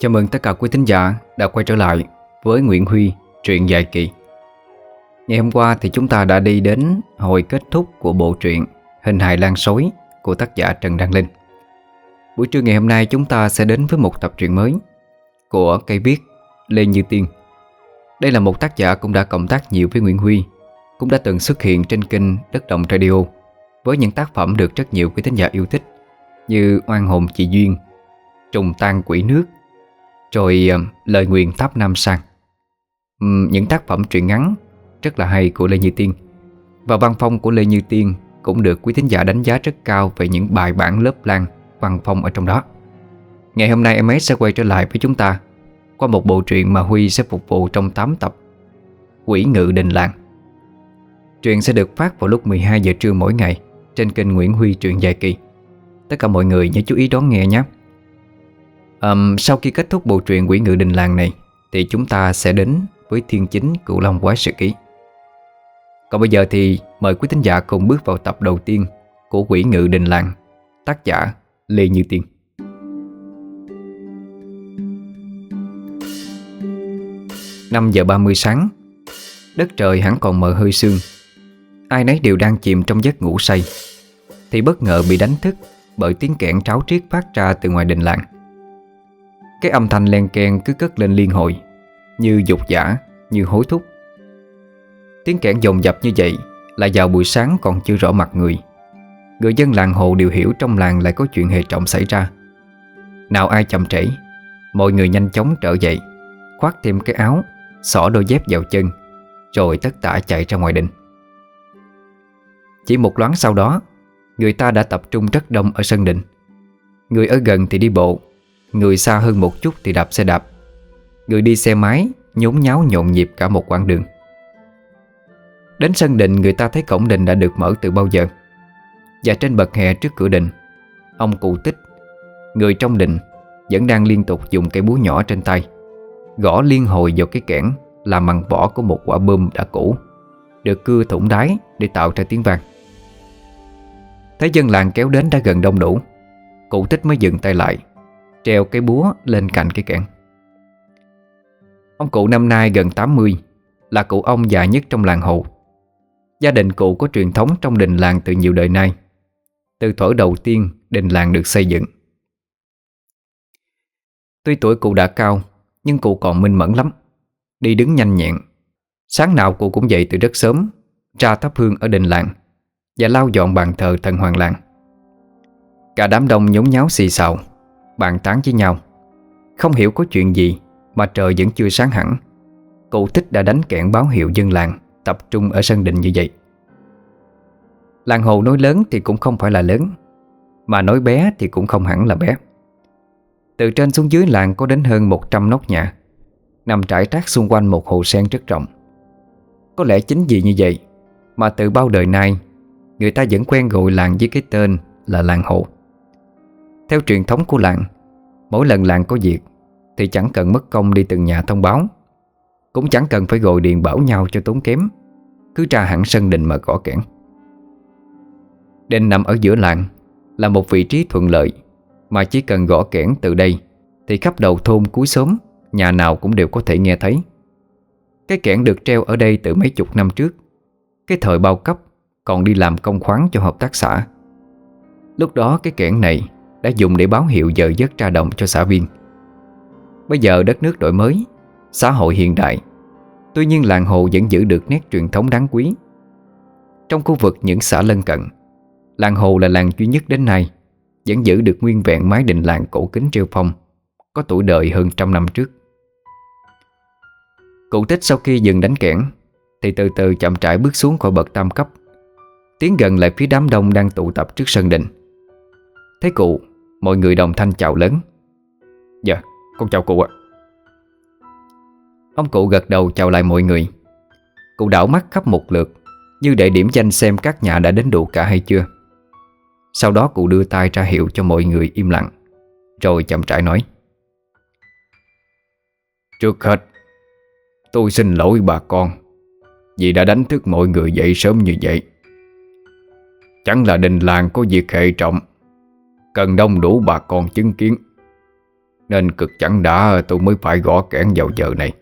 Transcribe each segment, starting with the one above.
Chào mừng tất cả quý thính giả đã quay trở lại với Nguyễn Huy truyện dài kỳ. Ngày hôm qua thì chúng ta đã đi đến hồi kết thúc của bộ truyện Hình hài lan sói của tác giả Trần Đăng Linh. Buổi trưa ngày hôm nay chúng ta sẽ đến với một tập truyện mới của cây viết Lê Như Tiên. Đây là một tác giả cũng đã cộng tác nhiều với Nguyễn Huy, cũng đã từng xuất hiện trên kênh Đất Động Radio với những tác phẩm được rất nhiều quý thính giả yêu thích như Oan hồn chị Duyên, Trùng tan quỷ nước, rồi Lời nguyền tháp Nam Sang. Những tác phẩm truyện ngắn rất là hay của Lê Như Tiên. Và văn phong của Lê Như Tiên cũng được quý thính giả đánh giá rất cao về những bài bản lớp lang văn phong ở trong đó. Ngày hôm nay em ấy sẽ quay trở lại với chúng ta qua một bộ truyện mà Huy sẽ phục vụ trong 8 tập, Quỷ ngự đình làng. Truyện sẽ được phát vào lúc 12 giờ trưa mỗi ngày trên kênh Nguyễn Huy truyện dài kỳ. Tất cả mọi người nhớ chú ý đón nghe nhé. Sau khi kết thúc bộ truyện Quỷ ngự đình làng này thì chúng ta sẽ đến với Thiên Chính Cửu Long Quái Sự Ký. Còn bây giờ thì mời quý thính giả cùng bước vào tập đầu tiên của Quỷ ngự đình làng, tác giả Lê Như Tiên. Năm giờ 30 sáng, đất trời hẳn còn mờ hơi sương. Ai nấy đều đang chìm trong giấc ngủ say thì bất ngờ bị đánh thức bởi tiếng kẽn tráo triết phát ra từ ngoài đình làng. Cái âm thanh len keng cứ cất lên liên hồi, như dục dã, như hối thúc. Tiếng kẽn dồn dập như vậy là vào buổi sáng còn chưa rõ mặt người. Người dân làng Hồ đều hiểu trong làng lại có chuyện hệ trọng xảy ra. Nào ai chậm trễ, mọi người nhanh chóng trở dậy, khoác thêm cái áo, xỏ đôi dép vào chân, rồi tất tả chạy ra ngoài đình. Chỉ một loáng sau đó, người ta đã tập trung rất đông ở sân đình. Người ở gần thì đi bộ, người xa hơn một chút thì đạp xe đạp, người đi xe máy nhốn nháo nhộn nhịp cả một quãng đường. Đến sân đình, người ta thấy cổng đình đã được mở từ bao giờ. Và trên bậc hè trước cửa đình, ông cụ Tích, người trong đình, vẫn đang liên tục dùng cây búa nhỏ trên tay gõ liên hồi vào cái kẽn làm bằng vỏ của một quả bơm đã cũ, được cưa thủng đáy để tạo ra tiếng vang. Thấy dân làng kéo đến đã gần đông đủ, cụ Tích mới dừng tay lại, treo cái búa lên cạnh cái kẽn. Ông cụ năm nay gần 80, là cụ ông già nhất trong làng Hồ. Gia đình cụ có truyền thống trong đình làng từ nhiều đời nay, từ thuở đầu tiên đình làng được xây dựng. Tuy tuổi cụ đã cao, nhưng cụ còn minh mẫn lắm, đi đứng nhanh nhẹn. Sáng nào cụ cũng dậy từ rất sớm, ra thắp hương ở đình làng và lau dọn bàn thờ thần hoàng làng. Cả đám đông nhốn nháo xì xào, bàn tán với nhau. Không hiểu có chuyện gì mà trời vẫn chưa sáng hẳn, cụ Tích đã đánh kẽn báo hiệu dân làng tập trung ở sân đình như vậy. Làng Hồ nói lớn thì cũng không phải là lớn, mà nói bé thì cũng không hẳn là bé. Từ trên xuống dưới làng có đến hơn 100 nóc nhà, nằm trải trác xung quanh một hồ sen rất rộng. Có lẽ chính vì như vậy mà từ bao đời nay người ta vẫn quen gọi làng với cái tên là làng Hồ. Theo truyền thống của làng, mỗi lần làng có việc thì chẳng cần mất công đi từng nhà thông báo, cũng chẳng cần phải gọi điện bảo nhau cho tốn kém, cứ ra hẳn sân đình mà gõ kẽn. Đình nằm ở giữa làng, là một vị trí thuận lợi mà chỉ cần gõ kẽn từ đây thì khắp đầu thôn cuối xóm, nhà nào cũng đều có thể nghe thấy. Cái kẽn được treo ở đây từ mấy chục năm trước, cái thời bao cấp còn đi làm công khoán cho hợp tác xã. Lúc đó cái kẽn này đã dùng để báo hiệu giờ giấc ra đồng cho xã viên. Bây giờ đất nước đổi mới, xã hội hiện đại, tuy nhiên làng Hồ vẫn giữ được nét truyền thống đáng quý. Trong khu vực những xã lân cận, làng Hồ là làng duy nhất đến nay vẫn giữ được nguyên vẹn mái đình làng cổ kính rêu phong, có tuổi đời hơn 100 năm trước. Cụ Tích sau khi dừng đánh kẽn thì từ từ chậm rãi bước xuống khỏi bậc tam cấp, tiến gần lại phía đám đông đang tụ tập trước sân đình. Thấy cụ, mọi người đồng thanh chào lớn. Dạ, con chào cụ ạ. Ông cụ gật đầu chào lại mọi người. Cụ đảo mắt khắp một lượt, như để điểm danh xem các nhà đã đến đủ cả hay chưa. Sau đó cụ đưa tay ra hiệu cho mọi người im lặng, rồi chậm rãi nói: Trước hết, tôi xin lỗi bà con vì đã đánh thức mọi người dậy sớm như vậy. Chẳng là đình làng có việc hệ trọng, cần đông đủ bà con chứng kiến, nên cực chẳng đã tôi mới phải gõ kẽn vào giờ này.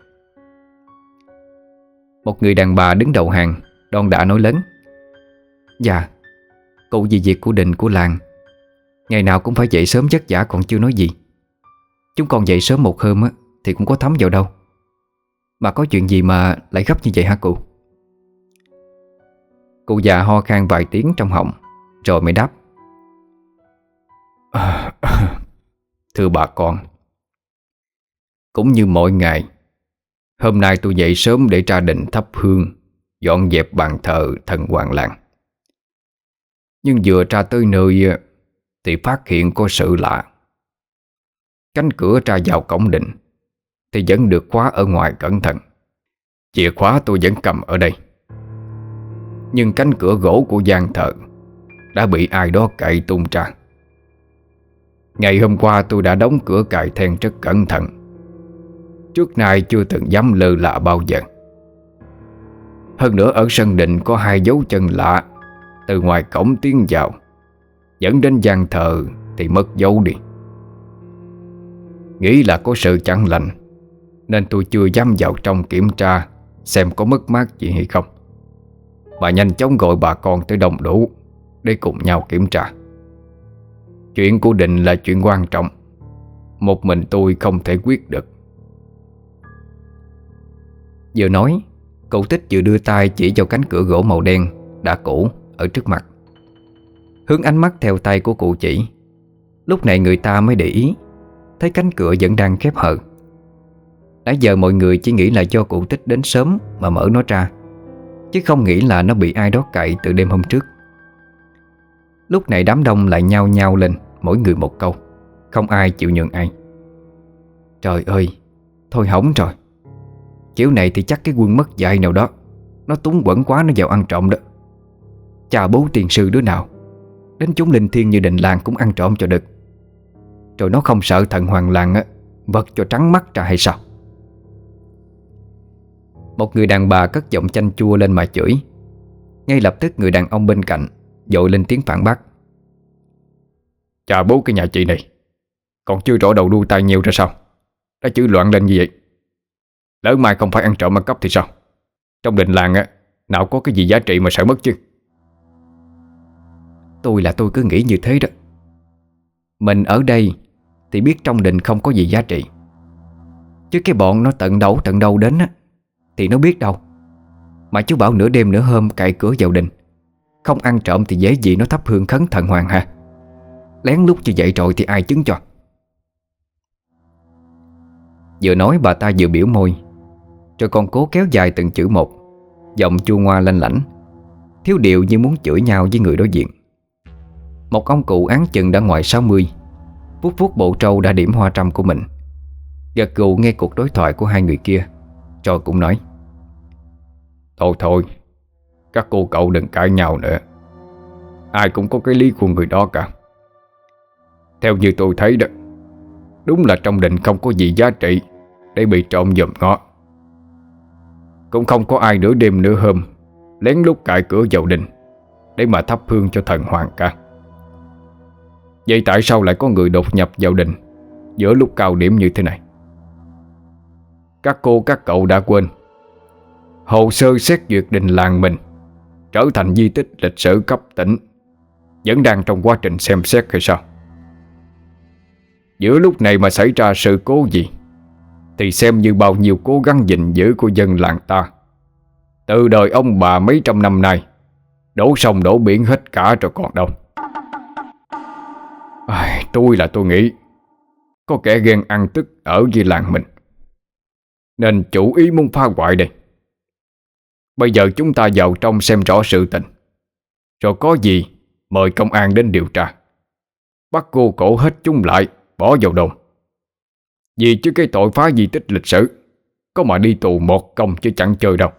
Một người đàn bà đứng đầu hàng đon đã nói lớn: Dạ, cụ vì việc của đình của làng, ngày nào cũng phải dậy sớm vất vả còn chưa nói gì. Chúng con dậy sớm một hôm á thì cũng có thấm vào đâu. Mà có chuyện gì mà lại gấp như vậy hả cụ? Cụ già ho khan vài tiếng trong họng rồi mới đáp: Thưa bà con, cũng như mọi ngày, hôm nay tôi dậy sớm để ra đình thắp hương, dọn dẹp bàn thờ thần hoàng làng. Nhưng vừa ra tới nơi thì phát hiện có sự lạ. Cánh cửa ra vào cổng đình thì vẫn được khóa ở ngoài cẩn thận. Chìa khóa tôi vẫn cầm ở đây, nhưng cánh cửa gỗ của gian thờ đã bị ai đó cậy tung ra. Ngày hôm qua tôi đã đóng cửa cài then rất cẩn thận, trước nay chưa từng dám lơ là bao giờ. Hơn nữa ở sân đình có hai dấu chân lạ từ ngoài cổng tiến vào, dẫn đến gian thờ thì mất dấu đi. Nghĩ là có sự chẳng lành nên tôi chưa dám vào trong kiểm tra xem có mất mát gì hay không, mà nhanh chóng gọi bà con tới đông đủ để cùng nhau kiểm tra. Chuyện của đình là chuyện quan trọng, một mình tôi không thể quyết được. Vừa nói, cụ Tích vừa đưa tay chỉ vào cánh cửa gỗ màu đen đã cũ ở trước mặt. Hướng ánh mắt theo tay của cụ chỉ, lúc này người ta mới để ý thấy cánh cửa vẫn đang khép hờ. Nãy giờ mọi người chỉ nghĩ là do cụ Tích đến sớm mà mở nó ra, chứ không nghĩ là nó bị ai đó cậy từ đêm hôm trước. Lúc này đám đông lại nhao nhao lên, mỗi người một câu, không ai chịu nhường ai. Trời ơi, thôi hỏng rồi. Kiểu này thì chắc cái quân mất dạy nào đó nó túng quẫn quá nó vào ăn trộm đó. Chà bố tiền sư đứa nào đến chúng linh thiêng như đình làng cũng ăn trộm cho được. Rồi nó không sợ thần hoàng làng á vật cho trắng mắt ra hay sao? Một người đàn bà cất giọng chanh chua lên mà chửi. Ngay lập tức người đàn ông bên cạnh vội lên tiếng phản bác: Chà bố cái nhà chị này, còn chưa rõ đầu đuôi tai nheo ra sao đã chửi loạn lên như vậy. Lỡ mai không phải ăn trộm ăn cắp thì sao? Trong đình làng á, nào có cái gì giá trị mà sợ mất chứ? Tôi cứ nghĩ như thế đó. Mình ở đây thì biết trong đình không có gì giá trị, chứ cái bọn nó tận đâu đến á thì nó biết đâu. Mà chú bảo nửa đêm nửa hôm cậy cửa vào đình, không ăn trộm thì dễ gì nó thắp hương khấn thần hoàng hả? Lén lút như vậy rồi thì ai chứng cho? Vừa nói bà ta vừa biểu môi, rồi còn cố kéo dài từng chữ một, giọng chua ngoa lanh lảnh, thiếu điệu như muốn chửi nhau với người đối diện. Một ông cụ áng chừng đã ngoài 60, vuốt vuốt bộ trâu đã điểm hoa trăm của mình, gật gù nghe cuộc đối thoại của hai người kia, rồi cũng nói: Thôi, các cô cậu đừng cãi nhau nữa. Ai cũng có cái lý của người đó cả. Theo như tôi thấy đó, đúng là trong đình không có gì giá trị để bị trộm dòm ngó. Cũng không có ai nửa đêm nửa hôm lén lút cài cửa vào đình để mà thắp hương cho thần hoàng cả. Vậy tại sao lại có người đột nhập vào đình giữa lúc cao điểm như thế này? Các cô các cậu đã quên hồ sơ xét duyệt đình làng mình trở thành di tích lịch sử cấp tỉnh vẫn đang trong quá trình xem xét hay sao? Giữa lúc này mà xảy ra sự cố gì thì xem như bao nhiêu cố gắng gìn giữ của dân làng ta từ đời ông bà mấy trăm năm nay đổ sông đổ biển hết cả rồi còn đâu. Tôi nghĩ có kẻ ghen ăn tức ở với làng mình, nên chủ ý muốn phá hoại đây. Bây giờ chúng ta vào trong xem rõ sự tình, rồi có gì mời công an đến điều tra, bắt cô cổ hết chúng lại bỏ vào đồn. Vì chứ cái tội phá di tích lịch sử có mà đi tù một công chứ chẳng chơi đâu.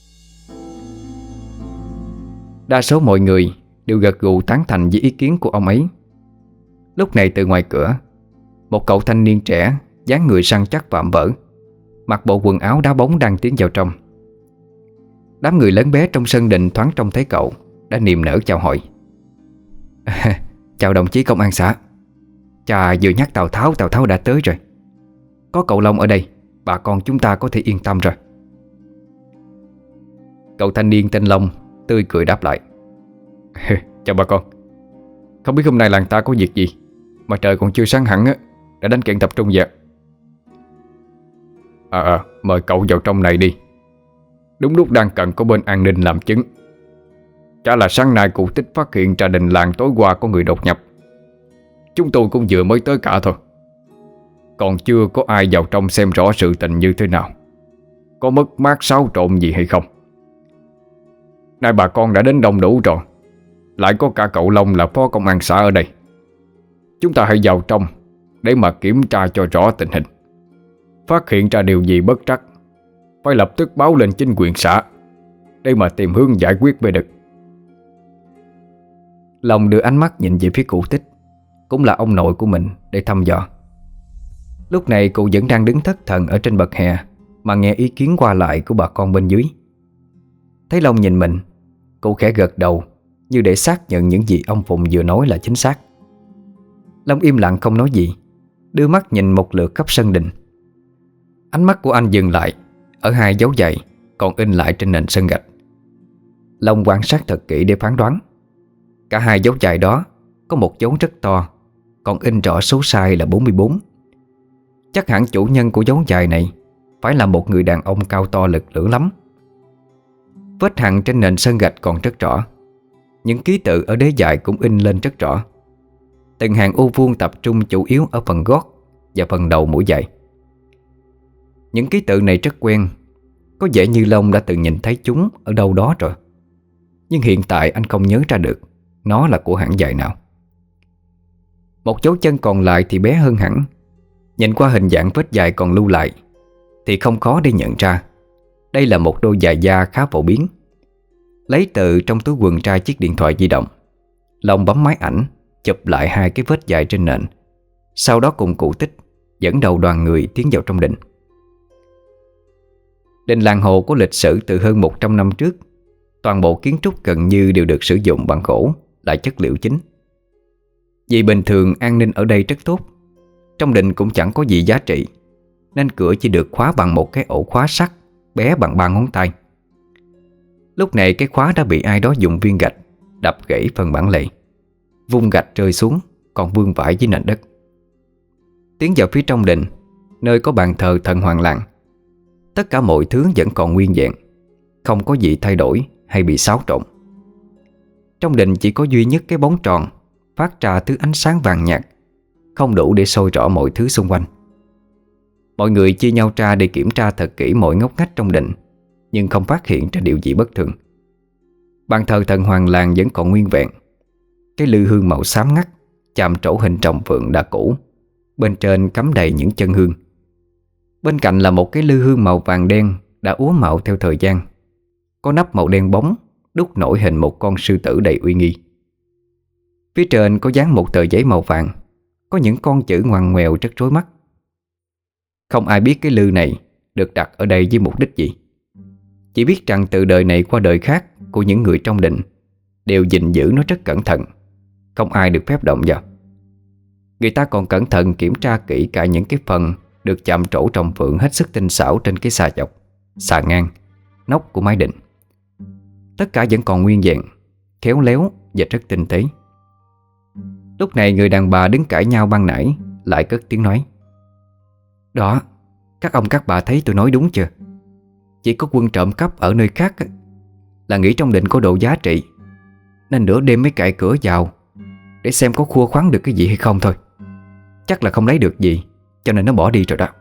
Đa số mọi người đều gật gù tán thành với ý kiến của ông ấy. Lúc này từ ngoài cửa, một cậu thanh niên trẻ, dáng người săn chắc vạm vỡ, mặc bộ quần áo đá bóng đang tiến vào trong. Đám người lớn bé trong sân đình thoáng trông thấy cậu đã niềm nở chào hỏi. Chào đồng chí công an xã. Chà, vừa nhắc Tào Tháo đã tới rồi. Có cậu Long ở đây, bà con chúng ta có thể yên tâm rồi. Cậu thanh niên tên Long tươi cười đáp lại. Chào bà con. Không biết hôm nay làng ta có việc gì mà trời còn chưa sáng hẳn á, đã đánh kiện tập trung vậy. Mời cậu vào trong này đi. Đúng lúc đang cần có bên an ninh làm chứng. Chả là sáng nay cụ Tích phát hiện ra đình làng tối qua có người đột nhập. Chúng tôi cũng vừa mới tới cả thôi. Còn chưa có ai vào trong xem rõ sự tình như thế nào, có mất mát xáo trộn gì hay không. Nay bà con đã đến đông đủ rồi, lại có cả cậu Long là phó công an xã ở đây. Chúng ta hãy vào trong để mà kiểm tra cho rõ tình hình. Phát hiện ra điều gì bất trắc, phải lập tức báo lên chính quyền xã để mà tìm hướng giải quyết về được. Long đưa ánh mắt nhìn về phía cụ Tích, cũng là ông nội của mình, để thăm dò. Lúc này cụ vẫn đang đứng thất thần ở trên bậc hè mà nghe ý kiến qua lại của bà con bên dưới. Thấy Long nhìn mình, cụ khẽ gật đầu như để xác nhận những gì ông Phụng vừa nói là chính xác. Long im lặng không nói gì, đưa mắt nhìn một lượt khắp sân đình. Ánh mắt của anh dừng lại ở hai dấu giày còn in lại trên nền sân gạch. Long quan sát thật kỹ để phán đoán. Cả hai dấu giày đó có một dấu rất to, còn in rõ số size là 44. Chắc hẳn chủ nhân của dấu giày này phải là một người đàn ông cao to lực lưỡng lắm. Vết hằn trên nền sân gạch còn rất rõ. Những ký tự ở đế giày cũng in lên rất rõ. Từng hàng ô vuông tập trung chủ yếu ở phần gót và phần đầu mũi giày. Những ký tự này rất quen, có vẻ như Long đã từng nhìn thấy chúng ở đâu đó rồi. Nhưng hiện tại anh không nhớ ra được nó là của hãng giày nào. Một dấu chân còn lại thì bé hơn hẳn. Nhìn qua hình dạng vết giày còn lưu lại thì không khó để nhận ra đây là một đôi giày da khá phổ biến. Lấy từ trong túi quần ra chiếc điện thoại di động, Long bấm máy ảnh chụp lại hai cái vết giày trên nền. Sau đó cùng cụ Tích dẫn đầu đoàn người tiến vào trong đình. Đình làng Hồ có lịch sử từ hơn 100 năm trước. Toàn bộ kiến trúc gần như đều được sử dụng bằng gỗ là chất liệu chính. Vì bình thường an ninh ở đây rất tốt, trong đình cũng chẳng có gì giá trị, nên cửa chỉ được khóa bằng một cái ổ khóa sắt bé bằng 3 ngón tay. Lúc này cái khóa đã bị ai đó dùng viên gạch đập gãy phần bản lề, vung gạch rơi xuống còn vương vãi dưới nền đất. Tiến vào phía trong đình, nơi có bàn thờ thần Hoàng Làng, tất cả mọi thứ vẫn còn nguyên vẹn, không có gì thay đổi hay bị xáo trộn. Trong đình chỉ có duy nhất cái bóng tròn phát ra thứ ánh sáng vàng nhạt, không đủ để soi rõ mọi thứ xung quanh. Mọi người chia nhau ra để kiểm tra thật kỹ mọi ngóc ngách trong đình, nhưng không phát hiện ra điều gì bất thường. Bàn thờ thần Hoàng Làng vẫn còn nguyên vẹn. Cái lư hương màu xám ngắt chạm trổ hình rồng phượng đã cũ, bên trên cắm đầy những chân hương. Bên cạnh là một cái lư hương màu vàng đen đã úa mạo theo thời gian, có nắp màu đen bóng đúc nổi hình một con sư tử đầy uy nghi. Phía trên có dán một tờ giấy màu vàng, có những con chữ ngoằn ngoèo rất rối mắt. Không ai biết cái lư này được đặt ở đây với mục đích gì. Chỉ biết rằng từ đời này qua đời khác của những người trong đình đều gìn giữ nó rất cẩn thận, không ai được phép động vào. Người ta còn cẩn thận kiểm tra kỹ cả những cái phần được chạm trổ trồng phượng hết sức tinh xảo trên cái xà dọc, xà ngang, nóc của mái đình. Tất cả vẫn còn nguyên vẹn, khéo léo và rất tinh tế. Lúc này người đàn bà đứng cãi nhau ban nãy lại cất tiếng nói: "Đó, các ông các bà thấy tôi nói đúng chưa? Chỉ có quân trộm cắp ở nơi khác là nghĩ trong đình có độ giá trị, nên nửa đêm mới cạy cửa vào để xem có khua khoắng được cái gì hay không thôi. Chắc là không lấy được gì, cho nên nó bỏ đi rồi đó."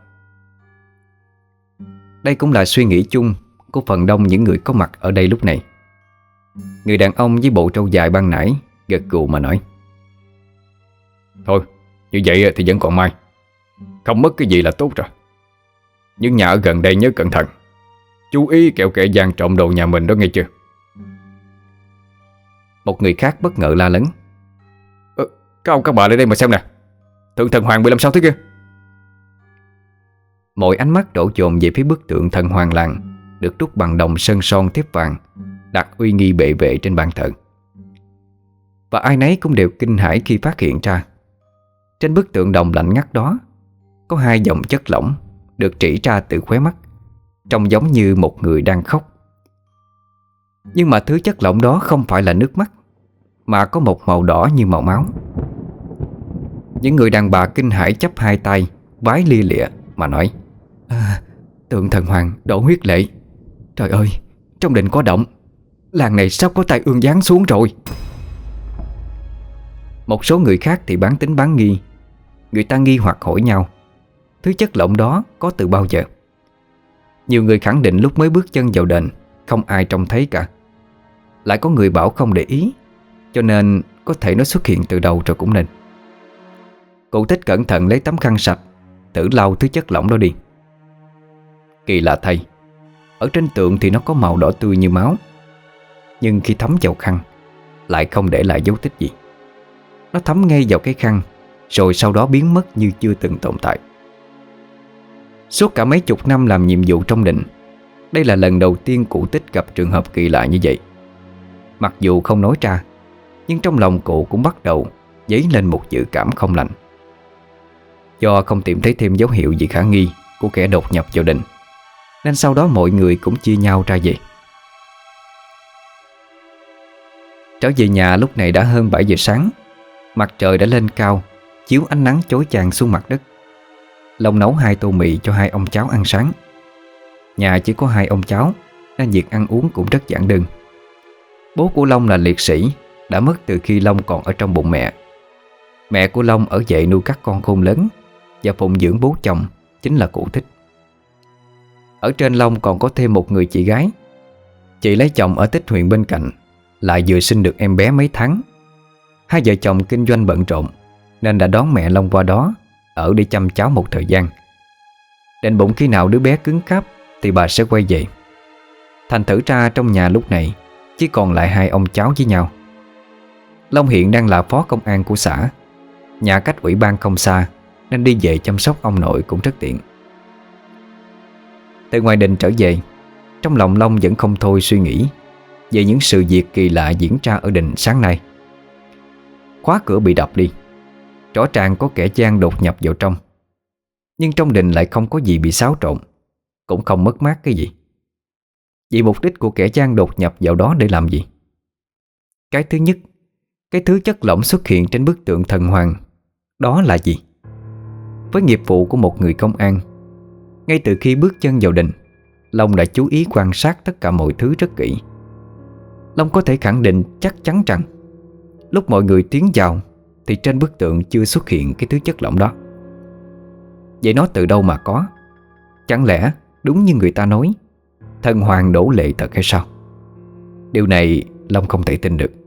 Đây cũng là suy nghĩ chung của phần đông những người có mặt ở đây lúc này. Người đàn ông với bộ trâu dài ban nãy gật gù mà nói: "Thôi, như vậy thì vẫn còn may. Không mất cái gì là tốt rồi. Nhưng nhà ở gần đây nhớ cẩn thận, chú ý kẻo kẻ gian trộm đồ nhà mình đó nghe chưa?" Một người khác bất ngờ la lớn: Các ông các bà lên đây mà xem nè, thượng thần Hoàng bị làm sao thế kia?" Mọi ánh mắt đổ dồn về phía bức tượng thần Hoàng Làng được đúc bằng đồng sơn son thép vàng, đặt uy nghi bệ vệ trên bàn thờ. Và ai nấy cũng đều kinh hãi khi phát hiện ra trên bức tượng đồng lạnh ngắt đó có hai dòng chất lỏng được trĩ ra từ khóe mắt, trông giống như một người đang khóc. Nhưng mà thứ chất lỏng đó không phải là nước mắt, mà có một màu đỏ như màu máu. Những người đàn bà kinh hãi chắp hai tay, vái lia lịa mà nói: Tượng thần hoàng đổ huyết lệ. Trời ơi, trong đình có động, làng này sắp có tai ương giáng xuống rồi. Một số người khác thì bán tín bán nghi. Người ta nghi hoặc hỏi nhau thứ chất lỏng đó có từ bao giờ. Nhiều người khẳng định lúc mới bước chân vào đền không ai trông thấy cả. Lại có người bảo không để ý, cho nên có thể nó xuất hiện từ đầu rồi cũng nên. Cụ Tích cẩn thận lấy tấm khăn sạch thử lau thứ chất lỏng đó đi. Kỳ lạ thay, ở trên tượng thì nó có màu đỏ tươi như máu, nhưng khi thấm vào khăn lại không để lại dấu tích gì. Nó thấm ngay vào cái khăn, rồi sau đó biến mất như chưa từng tồn tại. Suốt cả mấy chục năm làm nhiệm vụ trong đình, đây là lần đầu tiên cụ Tích gặp trường hợp kỳ lạ như vậy. Mặc dù không nói ra, nhưng trong lòng cụ cũng bắt đầu dấy lên một dự cảm không lành. Do không tìm thấy thêm dấu hiệu gì khả nghi của kẻ đột nhập vào đình, nên sau đó mọi người cũng chia nhau ra về. Trở về nhà lúc này đã hơn 7 giờ sáng. Mặt trời đã lên cao, chiếu ánh nắng chói chang xuống mặt đất. Long nấu 2 tô mì cho 2 ông cháu ăn sáng. Nhà chỉ có 2 ông cháu, nên việc ăn uống cũng rất giản đơn. Bố của Long là liệt sĩ, đã mất từ khi Long còn ở trong bụng mẹ. Mẹ của Long ở dậy nuôi các con khôn lớn và phụng dưỡng bố chồng, chính là cụ Thích. Ở trên Long còn có thêm một người chị gái. Chị lấy chồng ở Tích huyện bên cạnh, lại vừa sinh được em bé mấy tháng. Hai vợ chồng kinh doanh bận rộn, nên đã đón mẹ Long qua đó ở để chăm cháu một thời gian. Định bụng khi nào đứa bé cứng cáp thì bà sẽ quay về. Thành thử ra trong nhà lúc này chỉ còn lại 2 ông cháu với nhau. Long hiện đang là phó công an của xã, nhà cách ủy ban không xa, nên đi về chăm sóc ông nội cũng rất tiện. Từ ngoài đình trở về, trong lòng Long vẫn không thôi suy nghĩ về những sự việc kỳ lạ diễn ra ở đình sáng nay. Khóa cửa bị đập đi, rõ ràng có kẻ gian đột nhập vào trong. Nhưng trong đình lại không có gì bị xáo trộn, cũng không mất mát cái gì. Vậy mục đích của kẻ gian đột nhập vào đó để làm gì? Cái thứ nhất, cái thứ chất lỏng xuất hiện trên bức tượng thần hoàng đó là gì? Với nghiệp vụ của một người công an, ngay từ khi bước chân vào đình, Long đã chú ý quan sát tất cả mọi thứ rất kỹ. Long có thể khẳng định chắc chắn rằng lúc mọi người tiến vào thì trên bức tượng chưa xuất hiện cái thứ chất lỏng đó. Vậy nó từ đâu mà có? Chẳng lẽ đúng như người ta nói, thần hoàng đổ lệ thật hay sao? Điều này Long không thể tin được.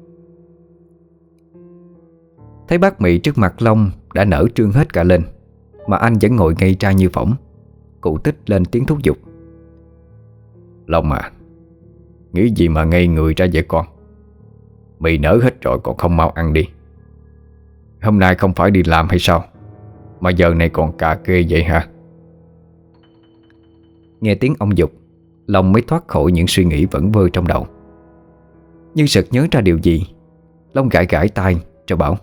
Thấy bát mì trước mặt Long đã nở trương hết cả lên, mà anh vẫn ngồi ngây ra như phỏng. Cụ Tích lên tiếng thúc giục: Long à, nghĩ gì mà ngây người ra vậy con? Mì nở hết rồi còn không mau ăn đi. Hôm nay không phải đi làm hay sao mà giờ này còn cà kê vậy hả? Nghe tiếng ông giục, Long mới thoát khỏi những suy nghĩ vẩn vơ trong đầu. Nhưng sực nhớ ra điều gì, Long gãi gãi tai rồi bảo: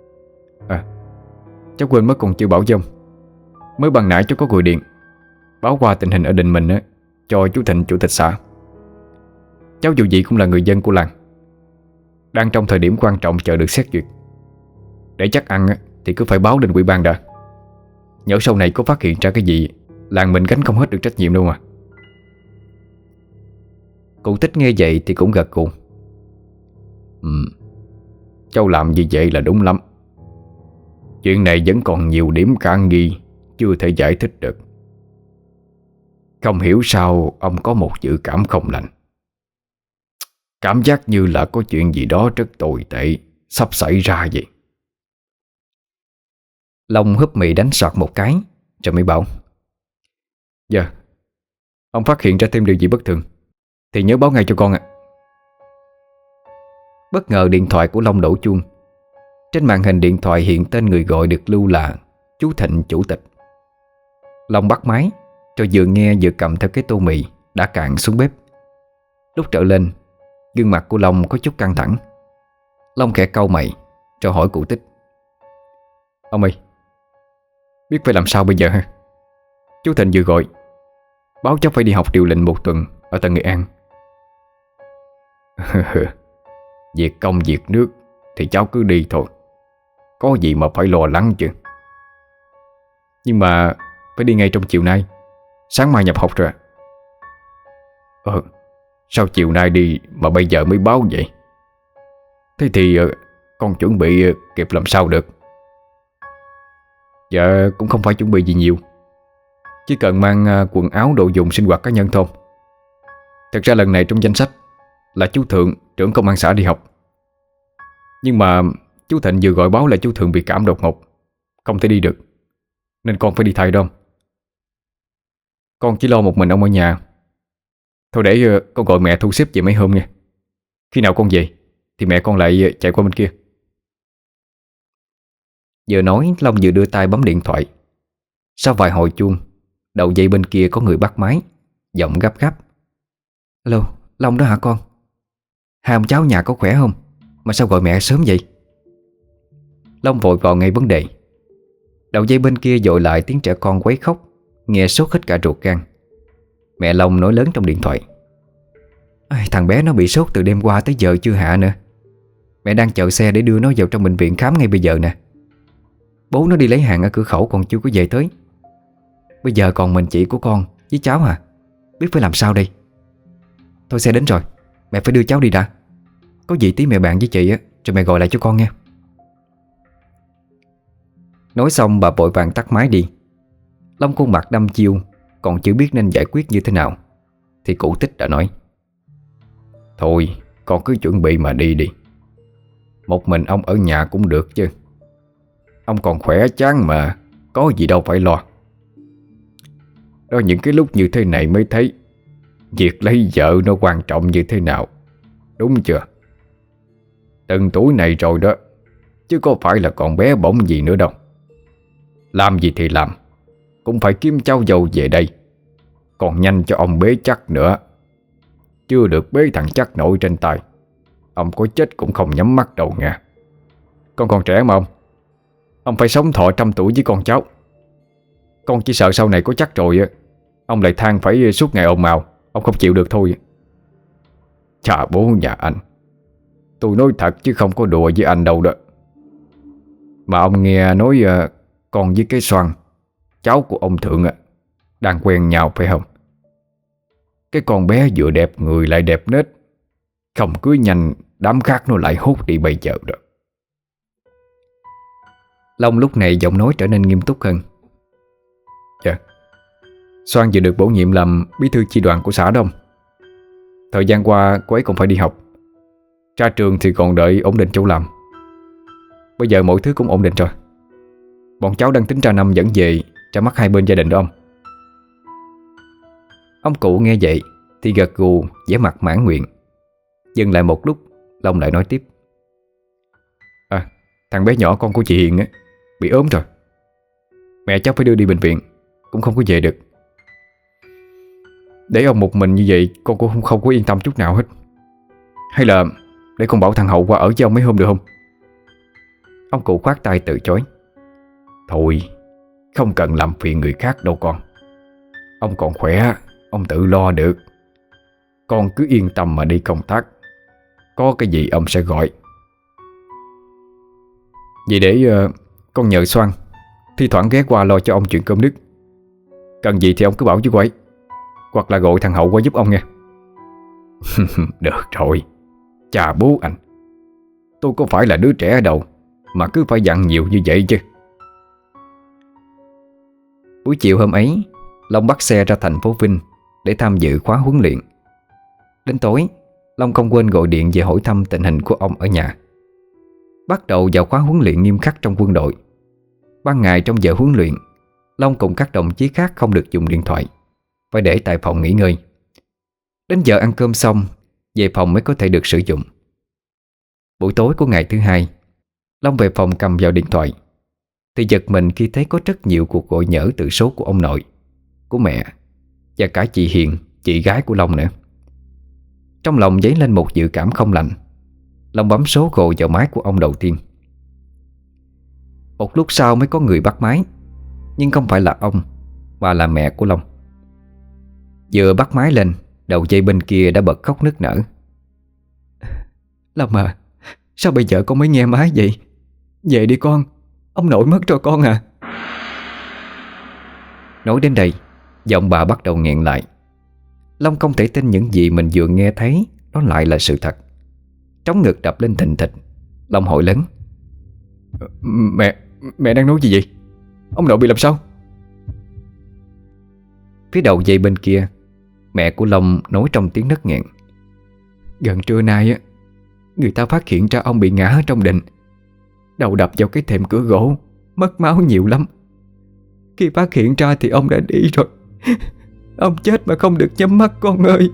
Cháu quên mất còn chưa bảo với ông. Mới ban nãy cháu có gọi điện báo qua tình hình ở đình mình á, cho chú Thịnh, chủ tịch xã. Cháu dù gì cũng là người dân của làng, đang trong thời điểm quan trọng chờ được xét duyệt. Để chắc ăn á, thì cứ phải báo lên ủy ban đã. Nhỡ sau này có phát hiện ra cái gì, làng mình gánh không hết được trách nhiệm đâu mà. Cụ Tích nghe vậy thì cũng gật gù. Cháu làm như vậy là đúng lắm. Chuyện này vẫn còn nhiều điểm khả nghi chưa thể giải thích được. Không hiểu sao ông có một dự cảm không lành. Cảm giác như là có chuyện gì đó rất tồi tệ sắp xảy ra vậy. Long húp mì đánh soạt một cái rồi mới bảo: Dạ, ông phát hiện ra thêm điều gì bất thường thì nhớ báo ngay cho con ạ. Bất ngờ điện thoại của Long đổ chuông. Trên màn hình điện thoại hiện tên người gọi được lưu là chú Thịnh, chủ tịch. Long bắt máy rồi vừa nghe vừa cầm theo cái tô mì đã cạn xuống bếp. Lúc trở lên, gương mặt của Long có chút căng thẳng. Long khẽ cau mày rồi hỏi cụ Tích: Ông ơi, Biết phải làm sao bây giờ ha. Chú Thịnh vừa gọi, báo cháu phải đi học điều lệnh 1 tuần ở tận Nghệ An. Việc công việc nước thì cháu cứ đi thôi, có gì mà phải lo lắng chứ. Nhưng mà phải đi ngay trong chiều nay, sáng mai nhập học rồi. Sao chiều nay đi mà bây giờ mới báo vậy? Thế thì con chuẩn bị kịp làm sao được? Dạ cũng không phải chuẩn bị gì nhiều, chỉ cần mang quần áo đồ dùng sinh hoạt cá nhân thôi. Thật ra lần này trong danh sách là chú Thượng, trưởng công an xã đi học. Nhưng mà chú Thịnh vừa gọi báo là chú Thượng bị cảm đột ngột, không thể đi được, nên con phải đi thay đó. Con chỉ lo một mình ông ở nhà. Thôi để con gọi mẹ thu xếp về mấy hôm nha. Khi nào con về thì mẹ con lại chạy qua bên kia. Vừa nói Long vừa đưa tay bấm điện thoại. Sau vài hồi chuông, đầu dây bên kia có người bắt máy, giọng gấp gáp. Alo, Long đó hả con? Hai ông cháu nhà có khỏe không? Mà sao gọi mẹ sớm vậy? Long vội vào ngay vấn đề. Đầu dây bên kia dội lại tiếng trẻ con quấy khóc, nghe sốt hết cả ruột gan. Mẹ Long nói lớn trong điện thoại. Thằng bé nó bị sốt từ đêm qua tới giờ chưa hạ nữa. Mẹ đang chờ xe để đưa nó vào trong bệnh viện khám ngay bây giờ nè. Bố nó đi lấy hàng ở cửa khẩu còn chưa có về tới. Bây giờ còn mình chị của con với cháu à, biết phải làm sao đây. Thôi xe đến rồi, mẹ phải đưa cháu đi đã. Có gì tí mẹ bạn với chị á, rồi mẹ gọi lại cho con nha. Nói xong bà vội vàng tắt máy đi. Long khuôn mặt đăm chiêu, còn chưa biết nên giải quyết như thế nào, thì cụ Tích đã nói. Thôi con cứ chuẩn bị mà đi đi. Một mình ông ở nhà cũng được chứ. Ông còn khỏe chán mà, có gì đâu phải lo. Đó, những cái lúc như thế này mới thấy việc lấy vợ nó quan trọng như thế nào, đúng chưa? Từng tuổi này rồi đó, chứ có phải là còn bé bỏng gì nữa đâu. Làm gì thì làm, cũng phải kiếm cháu dâu về đây. Còn nhanh cho ông bế chắc nữa. Chưa được bế thằng chắc nội trên tay, ông có chết cũng không nhắm mắt đâu nha. Con còn trẻ mà ông phải sống thọ 100 tuổi với con cháu. Con chỉ sợ sau này có chắc rồi á, ông lại than phải suốt ngày ồn ào, ông không chịu được thôi. Chà bố nhà anh, tôi nói thật chứ không có đùa với anh đâu đó. Mà ông nghe nói con với cái Soan, cháu của ông Thượng đang quen nhau phải không? Cái con bé vừa đẹp người lại đẹp nết, không cưới nhanh đám khác nó lại hút đi bây giờ đó. Long lúc này giọng nói trở nên nghiêm túc hơn. Dạ, Soan vừa được bổ nhiệm làm bí thư chi đoàn của xã Đông. Thời gian qua cô ấy còn phải đi học, ra trường thì còn đợi ổn định chỗ làm. Bây giờ mọi thứ cũng ổn định rồi. Bọn cháu đang tính ra năm dẫn về ra mắt hai bên gia đình đó ông. Ông cụ nghe vậy thì gật gù, vẻ mặt mãn nguyện. Dừng lại một lúc, Long lại nói tiếp. Thằng bé nhỏ con của chị Hiền bị ốm rồi. Mẹ cháu phải đưa đi bệnh viện, cũng không có về được. Để ông một mình như vậy con cũng không có yên tâm chút nào hết. Hay là để con bảo thằng Hậu qua ở với ông mấy hôm được không? Ông cụ khoát tay từ chối. Thôi, không cần làm phiền người khác đâu con. Ông còn khỏe, ông tự lo được. Con cứ yên tâm mà đi công tác. Có cái gì ông sẽ gọi. Vậy để con nhờ Soan thi thoảng ghé qua lo cho ông chuyện cơm nước. Cần gì thì ông cứ bảo với cô ấy, hoặc là gọi thằng Hậu qua giúp ông nha. Được rồi. Chà bố anh, tôi có phải là đứa trẻ đâu mà cứ phải dặn nhiều như vậy chứ. Buổi chiều hôm ấy, Long bắt xe ra thành phố Vinh để tham dự khóa huấn luyện. Đến tối, Long không quên gọi điện về hỏi thăm tình hình của ông ở nhà. Bắt đầu vào khóa huấn luyện nghiêm khắc trong quân đội. Ban ngày trong giờ huấn luyện, Long cùng các đồng chí khác không được dùng điện thoại, phải để tại phòng nghỉ ngơi. Đến giờ ăn cơm xong, về phòng mới có thể được sử dụng. Buổi tối của ngày thứ hai, Long về phòng cầm vào điện thoại thì giật mình khi thấy có rất nhiều cuộc gọi nhỡ từ số của ông nội, của mẹ và cả chị Hiền, chị gái của Long nữa. Trong lòng dấy lên một dự cảm không lành. Long bấm số gọi vào máy của ông đầu tiên. Một lúc sau mới có người bắt máy, Nhưng không phải là ông, mà là mẹ của Long. Vừa bắt máy lên, đầu dây bên kia đã bật khóc nức nở. Long à, sao bây giờ con mới nghe máy vậy? Về đi con, ông nội mất rồi con à. Nói đến đây, giọng bà bắt đầu nghẹn lại. Long không thể tin những gì mình vừa nghe thấy đó lại là sự thật. Trống ngực đập lên thình thịch. Long hỏi lớn: Mẹ đang nói gì vậy? Ông nội bị làm sao? Phía đầu dây bên kia, mẹ của Long nói trong tiếng nấc nghẹn: Gần trưa nay á, người ta phát hiện ra ông bị ngã ở trong đình, đầu đập vào cái thềm cửa gỗ, mất máu nhiều lắm. Khi phát hiện ra thì ông đã đi rồi. Ông chết mà không được nhắm mắt con ơi.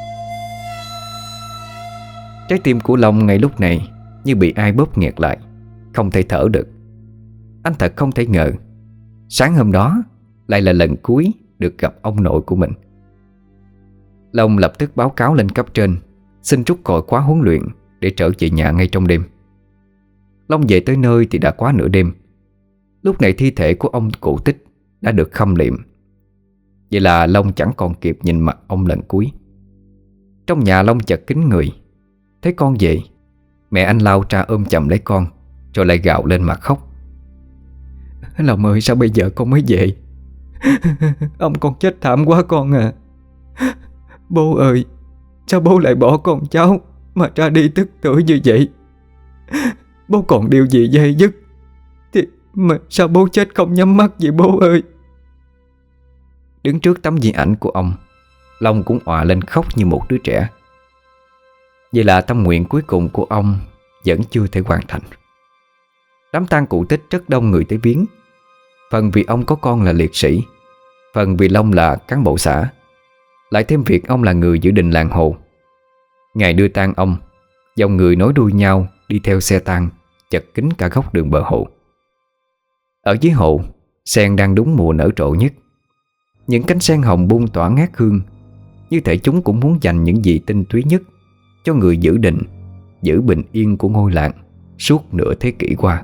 Trái tim của Long ngay lúc này như bị ai bóp nghẹt lại, không thể thở được. Anh thật không thể ngờ sáng hôm đó lại là lần cuối được gặp ông nội của mình. Long lập tức báo cáo lên cấp trên, xin rút khỏi khóa huấn luyện để trở về nhà ngay trong đêm. Long về tới nơi thì đã quá nửa đêm. Lúc này thi thể của ông cụ Tích đã được khâm liệm. Vậy là Long chẳng còn kịp nhìn mặt ông lần cuối. Trong nhà Long chợt kín người. Thấy con về, mẹ anh lao ra ôm chầm lấy con, rồi lại gào lên mà khóc: Long ơi, sao bây giờ con mới về? Ông con chết thảm quá con à. Bố ơi, sao bố lại bỏ con cháu mà ra đi tức tưởi như vậy? Bố còn điều gì dây dứt thì mà sao bố chết không nhắm mắt vậy bố ơi? Đứng trước tấm di ảnh của ông, Long cũng òa lên khóc như một đứa trẻ. Vậy là tâm nguyện cuối cùng của ông vẫn chưa thể hoàn thành. Đám tang cụ Tích rất đông người tới viếng. Phần vì ông có con là liệt sĩ, phần vì Long là cán bộ xã, lại thêm việc ông là người giữ đình làng Hồ. Ngày đưa tang ông, dòng người nối đuôi nhau đi theo xe tang chật kín cả góc đường bờ hồ. Ở dưới hồ, sen đang đúng mùa nở rộ nhất. Những cánh sen hồng bung tỏa ngát hương, như thể chúng cũng muốn dành những gì tinh túy nhất cho người giữ đình, giữ bình yên của ngôi làng suốt nửa thế kỷ qua.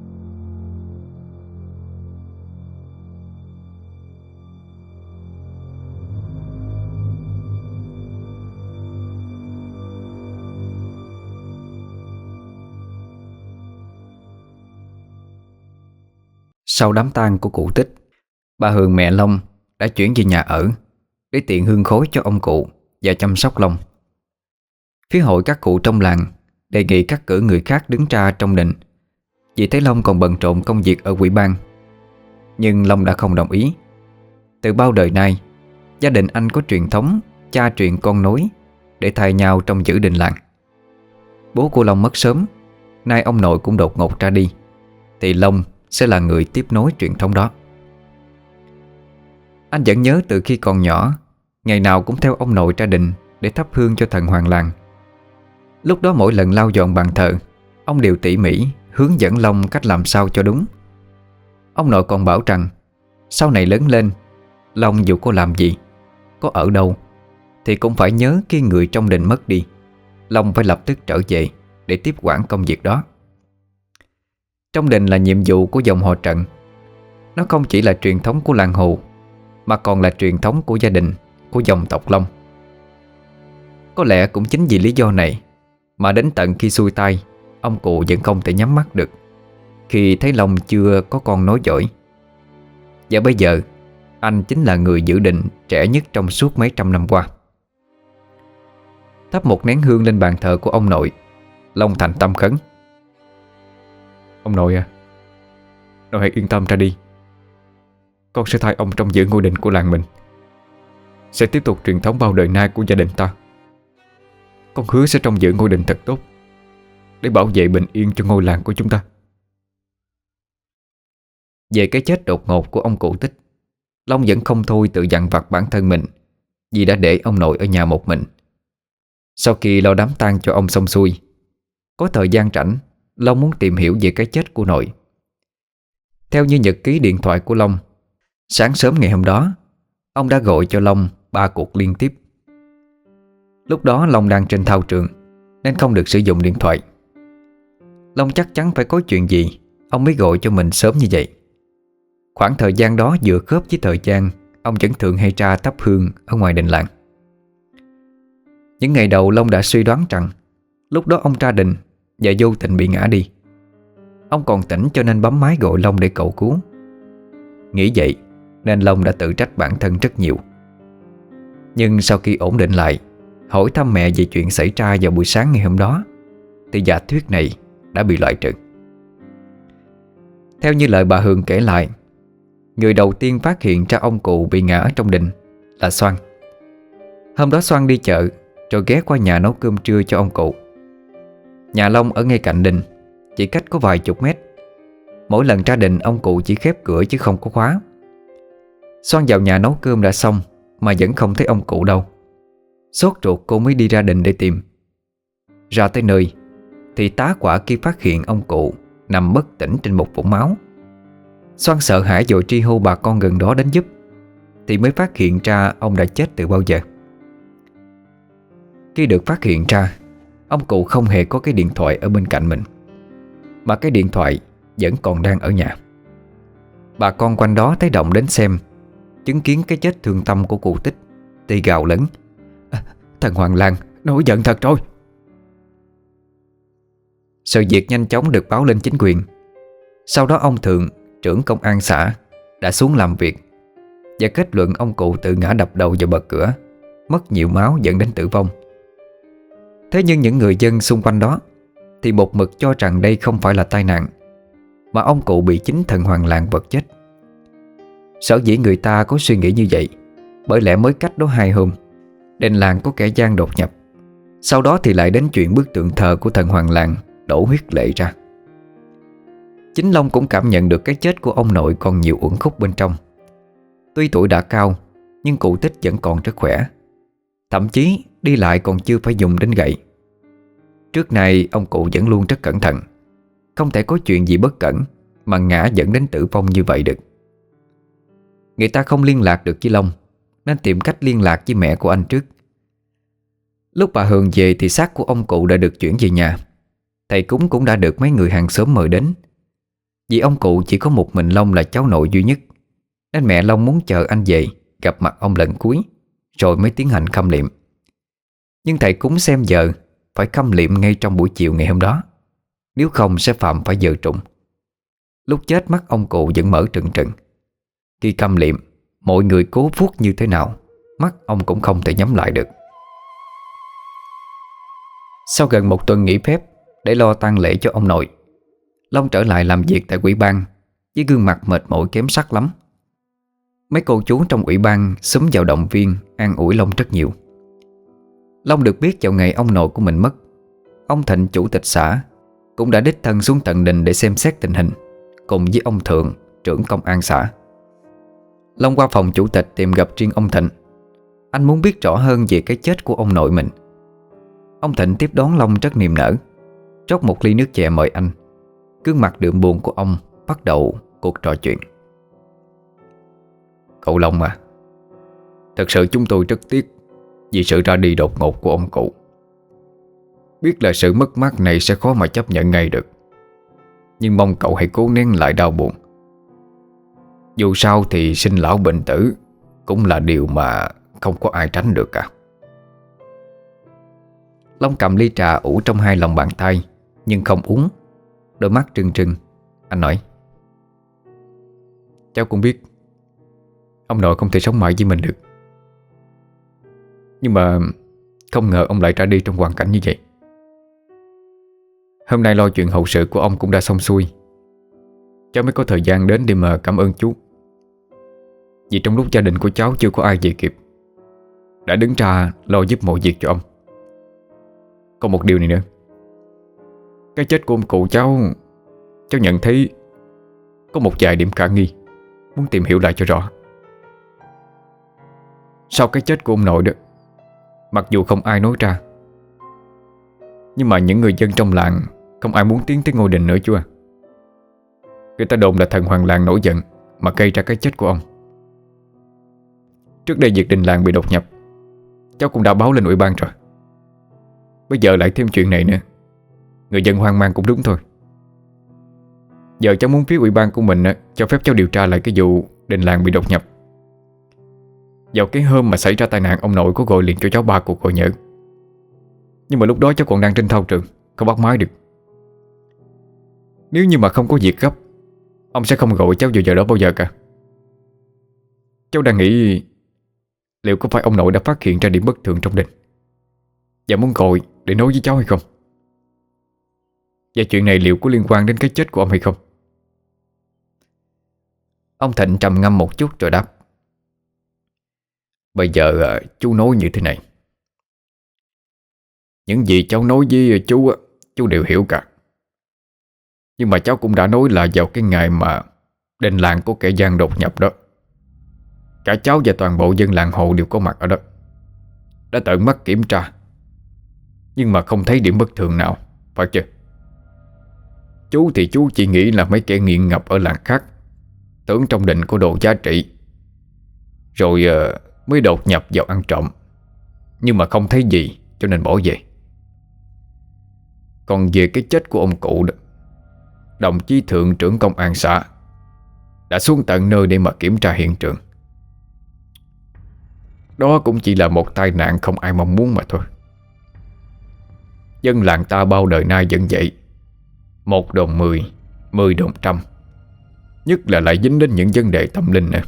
Sau đám tang của cụ Tích, bà Hường mẹ Long đã chuyển về nhà ở để tiện hương khói cho ông cụ và chăm sóc Long. Phía hội các cụ trong làng đề nghị cắt cử người khác đứng ra trong đình, vì thấy Long còn bận rộn công việc ở ủy ban. Nhưng Long đã không đồng ý. Từ bao đời nay, gia đình anh có truyền thống cha truyền con nối để thay nhau trong giữ đình làng. Bố của Long mất sớm, nay ông nội cũng đột ngột ra đi, thì Long sẽ là người tiếp nối truyền thống đó. Anh vẫn nhớ từ khi còn nhỏ, ngày nào cũng theo ông nội ra đình để thắp hương cho thần hoàng làng. Lúc đó mỗi lần lau dọn bàn thờ, ông đều tỉ mỉ hướng dẫn Long cách làm sao cho đúng. Ông nội còn bảo rằng sau này lớn lên, Long dù có làm gì, có ở đâu, thì cũng phải nhớ khi người trong đình mất đi, Long phải lập tức trở về để tiếp quản công việc đó. Trong đình là nhiệm vụ của dòng họ Trận. Nó không chỉ là truyền thống của làng Hồ, mà còn là truyền thống của gia đình, của dòng tộc Long. Có lẽ cũng chính vì lý do này mà đến tận khi xuôi tay, ông cụ vẫn không thể nhắm mắt được khi thấy Long chưa có con nối dõi. Và bây giờ anh chính là người giữ đình trẻ nhất trong suốt mấy trăm năm qua. Thắp một nén hương lên bàn thờ của ông nội, Long thành tâm khấn: Ông nội à, nội hãy yên tâm ra đi. Con sẽ thay ông trong giữ ngôi đình của làng mình, sẽ tiếp tục truyền thống bao đời nay của gia đình ta. Con hứa sẽ trông giữ ngôi đình thật tốt để bảo vệ bình yên cho ngôi làng của chúng ta. Về cái chết đột ngột của ông cụ Tích, Long vẫn không thôi tự dằn vặt bản thân mình vì đã để ông nội ở nhà một mình. Sau khi lo đám tang cho ông xong xuôi, có thời gian rảnh, Long muốn tìm hiểu về cái chết của nội. Theo như nhật ký điện thoại của Long, sáng sớm ngày hôm đó, ông đã gọi cho Long 3 cuộc liên tiếp. Lúc đó Long đang trên thao trường nên không được sử dụng điện thoại. Long chắc chắn phải có chuyện gì ông mới gọi cho mình sớm như vậy. Khoảng thời gian đó vừa khớp với thời gian ông vẫn thường hay ra thắp hương ở ngoài đình làng. Những ngày đầu Long đã suy đoán rằng lúc đó ông ra đình và vô tình bị ngã đi. Ông còn tỉnh cho nên bấm máy gọi Long để cầu cứu. Nghĩ vậy nên Long đã tự trách bản thân rất nhiều. Nhưng sau khi ổn định lại, hỏi thăm mẹ về chuyện xảy ra vào buổi sáng ngày hôm đó, thì giả thuyết này đã bị loại trừ. Theo như lời bà Hường kể lại, người đầu tiên phát hiện ra ông cụ bị ngã ở trong đình là Xoan. Hôm đó Xoan đi chợ rồi ghé qua nhà nấu cơm trưa cho ông cụ. Nhà Long ở ngay cạnh đình, chỉ cách có vài chục mét. Mỗi lần ra đình ông cụ chỉ khép cửa chứ không có khóa. Xoan vào nhà nấu cơm đã xong mà vẫn không thấy ông cụ đâu. Sốt ruột cô mới đi ra đình để tìm. Ra tới nơi thì tá quả khi phát hiện ông cụ nằm bất tỉnh trên một vũng máu. Xoan sợ hãi vội tri hô bà con gần đó đến giúp, thì mới phát hiện ra ông đã chết từ bao giờ. Khi được phát hiện ra, ông cụ không hề có cái điện thoại ở bên cạnh mình, mà cái điện thoại vẫn còn đang ở nhà. Bà con quanh đó thấy động đến xem, chứng kiến cái chết thương tâm của cụ Tích thì gào lớn: Thằng Hoàng Lang nổi giận thật rồi. Sự việc nhanh chóng được báo lên chính quyền. Sau đó ông Thượng, trưởng công an xã, đã xuống làm việc và kết luận ông cụ tự ngã đập đầu vào bậc cửa, mất nhiều máu dẫn đến tử vong. Thế nhưng những người dân xung quanh đó thì một mực cho rằng đây không phải là tai nạn, mà ông cụ bị chính thần Hoàng Lang vật chết. Sở dĩ người ta có suy nghĩ như vậy bởi lẽ mới cách đó 2 hôm, đền làng có kẻ gian đột nhập. Sau đó thì lại đến chuyện bức tượng thờ của thần Hoàng Lang đổ huyết lệ ra. Chính Long cũng cảm nhận được cái chết của ông nội còn nhiều uẩn khúc bên trong. Tuy tuổi đã cao, nhưng cụ Tích vẫn còn rất khỏe. Thậm chí đi lại còn chưa phải dùng đến gậy. Trước này ông cụ vẫn luôn rất cẩn thận, không thể có chuyện gì bất cẩn mà ngã dẫn đến tử vong như vậy được. Người ta không liên lạc được với Long, nên tìm cách liên lạc với mẹ của anh trước. Lúc bà Hường về thì xác của ông cụ đã được chuyển về nhà. Thầy cúng cũng đã được mấy người hàng xóm mời đến. Vì ông cụ chỉ có một mình Long là cháu nội duy nhất, nên mẹ Long muốn chờ anh về gặp mặt ông lần cuối rồi mới tiến hành khâm liệm. Nhưng thầy cúng xem giờ phải khâm liệm ngay trong buổi chiều ngày hôm đó, nếu không sẽ phạm phải giờ trùng. Lúc chết mắt ông cụ vẫn mở trừng trừng. Khi khâm liệm, mọi người cố vuốt như thế nào, mắt ông cũng không thể nhắm lại được. Sau gần 1 tuần nghỉ phép để lo tang lễ cho ông nội, Long trở lại làm việc tại ủy ban với gương mặt mệt mỏi kém sắc lắm. Mấy cô chú trong ủy ban xúm vào động viên, an ủi Long rất nhiều. Long được biết vào ngày ông nội của mình mất, ông Thịnh chủ tịch xã cũng đã đích thân xuống tận đình để xem xét tình hình, cùng với ông Thượng, trưởng công an xã. Long qua phòng chủ tịch tìm gặp riêng ông Thịnh. Anh muốn biết rõ hơn về cái chết của ông nội mình. Ông Thịnh tiếp đón Long rất niềm nở, rót một ly nước chè mời anh. Gương mặt đượm buồn của ông bắt đầu cuộc trò chuyện. Cậu Long à, thật sự chúng tôi rất tiếc vì sự ra đi đột ngột của ông cụ. Biết là sự mất mát này sẽ khó mà chấp nhận ngay được, nhưng mong cậu hãy cố nén lại đau buồn. Dù sao thì sinh lão bệnh tử cũng là điều mà không có ai tránh được cả. Long cầm ly trà ủ trong 2 lòng bàn tay nhưng không uống, đôi mắt trừng trừng. Anh nói: Cháu cũng biết ông nội không thể sống mãi với mình được, nhưng mà không ngờ ông lại ra đi trong hoàn cảnh như vậy. Hôm nay lo chuyện hậu sự của ông cũng đã xong xuôi, cháu mới có thời gian đến để mà cảm ơn chú. Vì trong lúc gia đình của cháu chưa có ai về kịp, đã đứng ra lo giúp mọi việc cho ông. Còn một điều này nữa, cái chết của ông cụ cháu nhận thấy có một vài điểm khả nghi, muốn tìm hiểu lại cho rõ. Sau cái chết của ông nội đó, mặc dù không ai nói ra, nhưng mà những người dân trong làng không ai muốn tiến tới ngôi đình nữa chú à. Người ta đồn là thần Hoàng Lang nổi giận mà gây ra cái chết của ông. Trước đây việc đình làng bị đột nhập, cháu cũng đã báo lên ủy ban rồi. Bây giờ lại thêm chuyện này nữa, người dân hoang mang cũng đúng thôi. Giờ cháu muốn phía ủy ban của mình cho phép cháu điều tra lại cái vụ đình làng bị đột nhập. Vào cái hôm mà xảy ra tai nạn, ông nội có gọi liền cho cháu 3 cuộc gọi nhỡ. Nhưng mà lúc đó cháu còn đang trên thao trường, không bắt máy được. Nếu như mà không có việc gấp, ông sẽ không gọi cháu vào giờ đó bao giờ cả. Cháu đang nghĩ liệu có phải ông nội đã phát hiện ra điểm bất thường trong đình và muốn gọi để nói với cháu hay không? Và chuyện này liệu có liên quan đến cái chết của ông hay không? Ông Thịnh trầm ngâm một chút rồi đáp: Bây giờ chú nói như thế này. Những gì cháu nói với chú đều hiểu cả. Nhưng mà cháu cũng đã nói là vào cái ngày mà đền làng có kẻ gian đột nhập đó, cả cháu và toàn bộ dân làng Hồ đều có mặt ở đó, đã tận mắt kiểm tra, nhưng mà không thấy điểm bất thường nào, phải chưa? Chú thì chú chỉ nghĩ là mấy kẻ nghiện ngập ở làng khác tưởng trong đình có đồ giá trị, rồi mới đột nhập vào ăn trộm, nhưng mà không thấy gì cho nên bỏ về. Còn về cái chết của ông cụ đó, đồng chí thượng trưởng công an xã đã xuống tận nơi để mà kiểm tra hiện trường. Đó cũng chỉ là một tai nạn không ai mong muốn mà thôi. Dân làng ta bao đời nay vẫn vậy, 1 đồn 10, 10 đồn trăm, nhất là lại dính đến những vấn đề tâm linh nữa.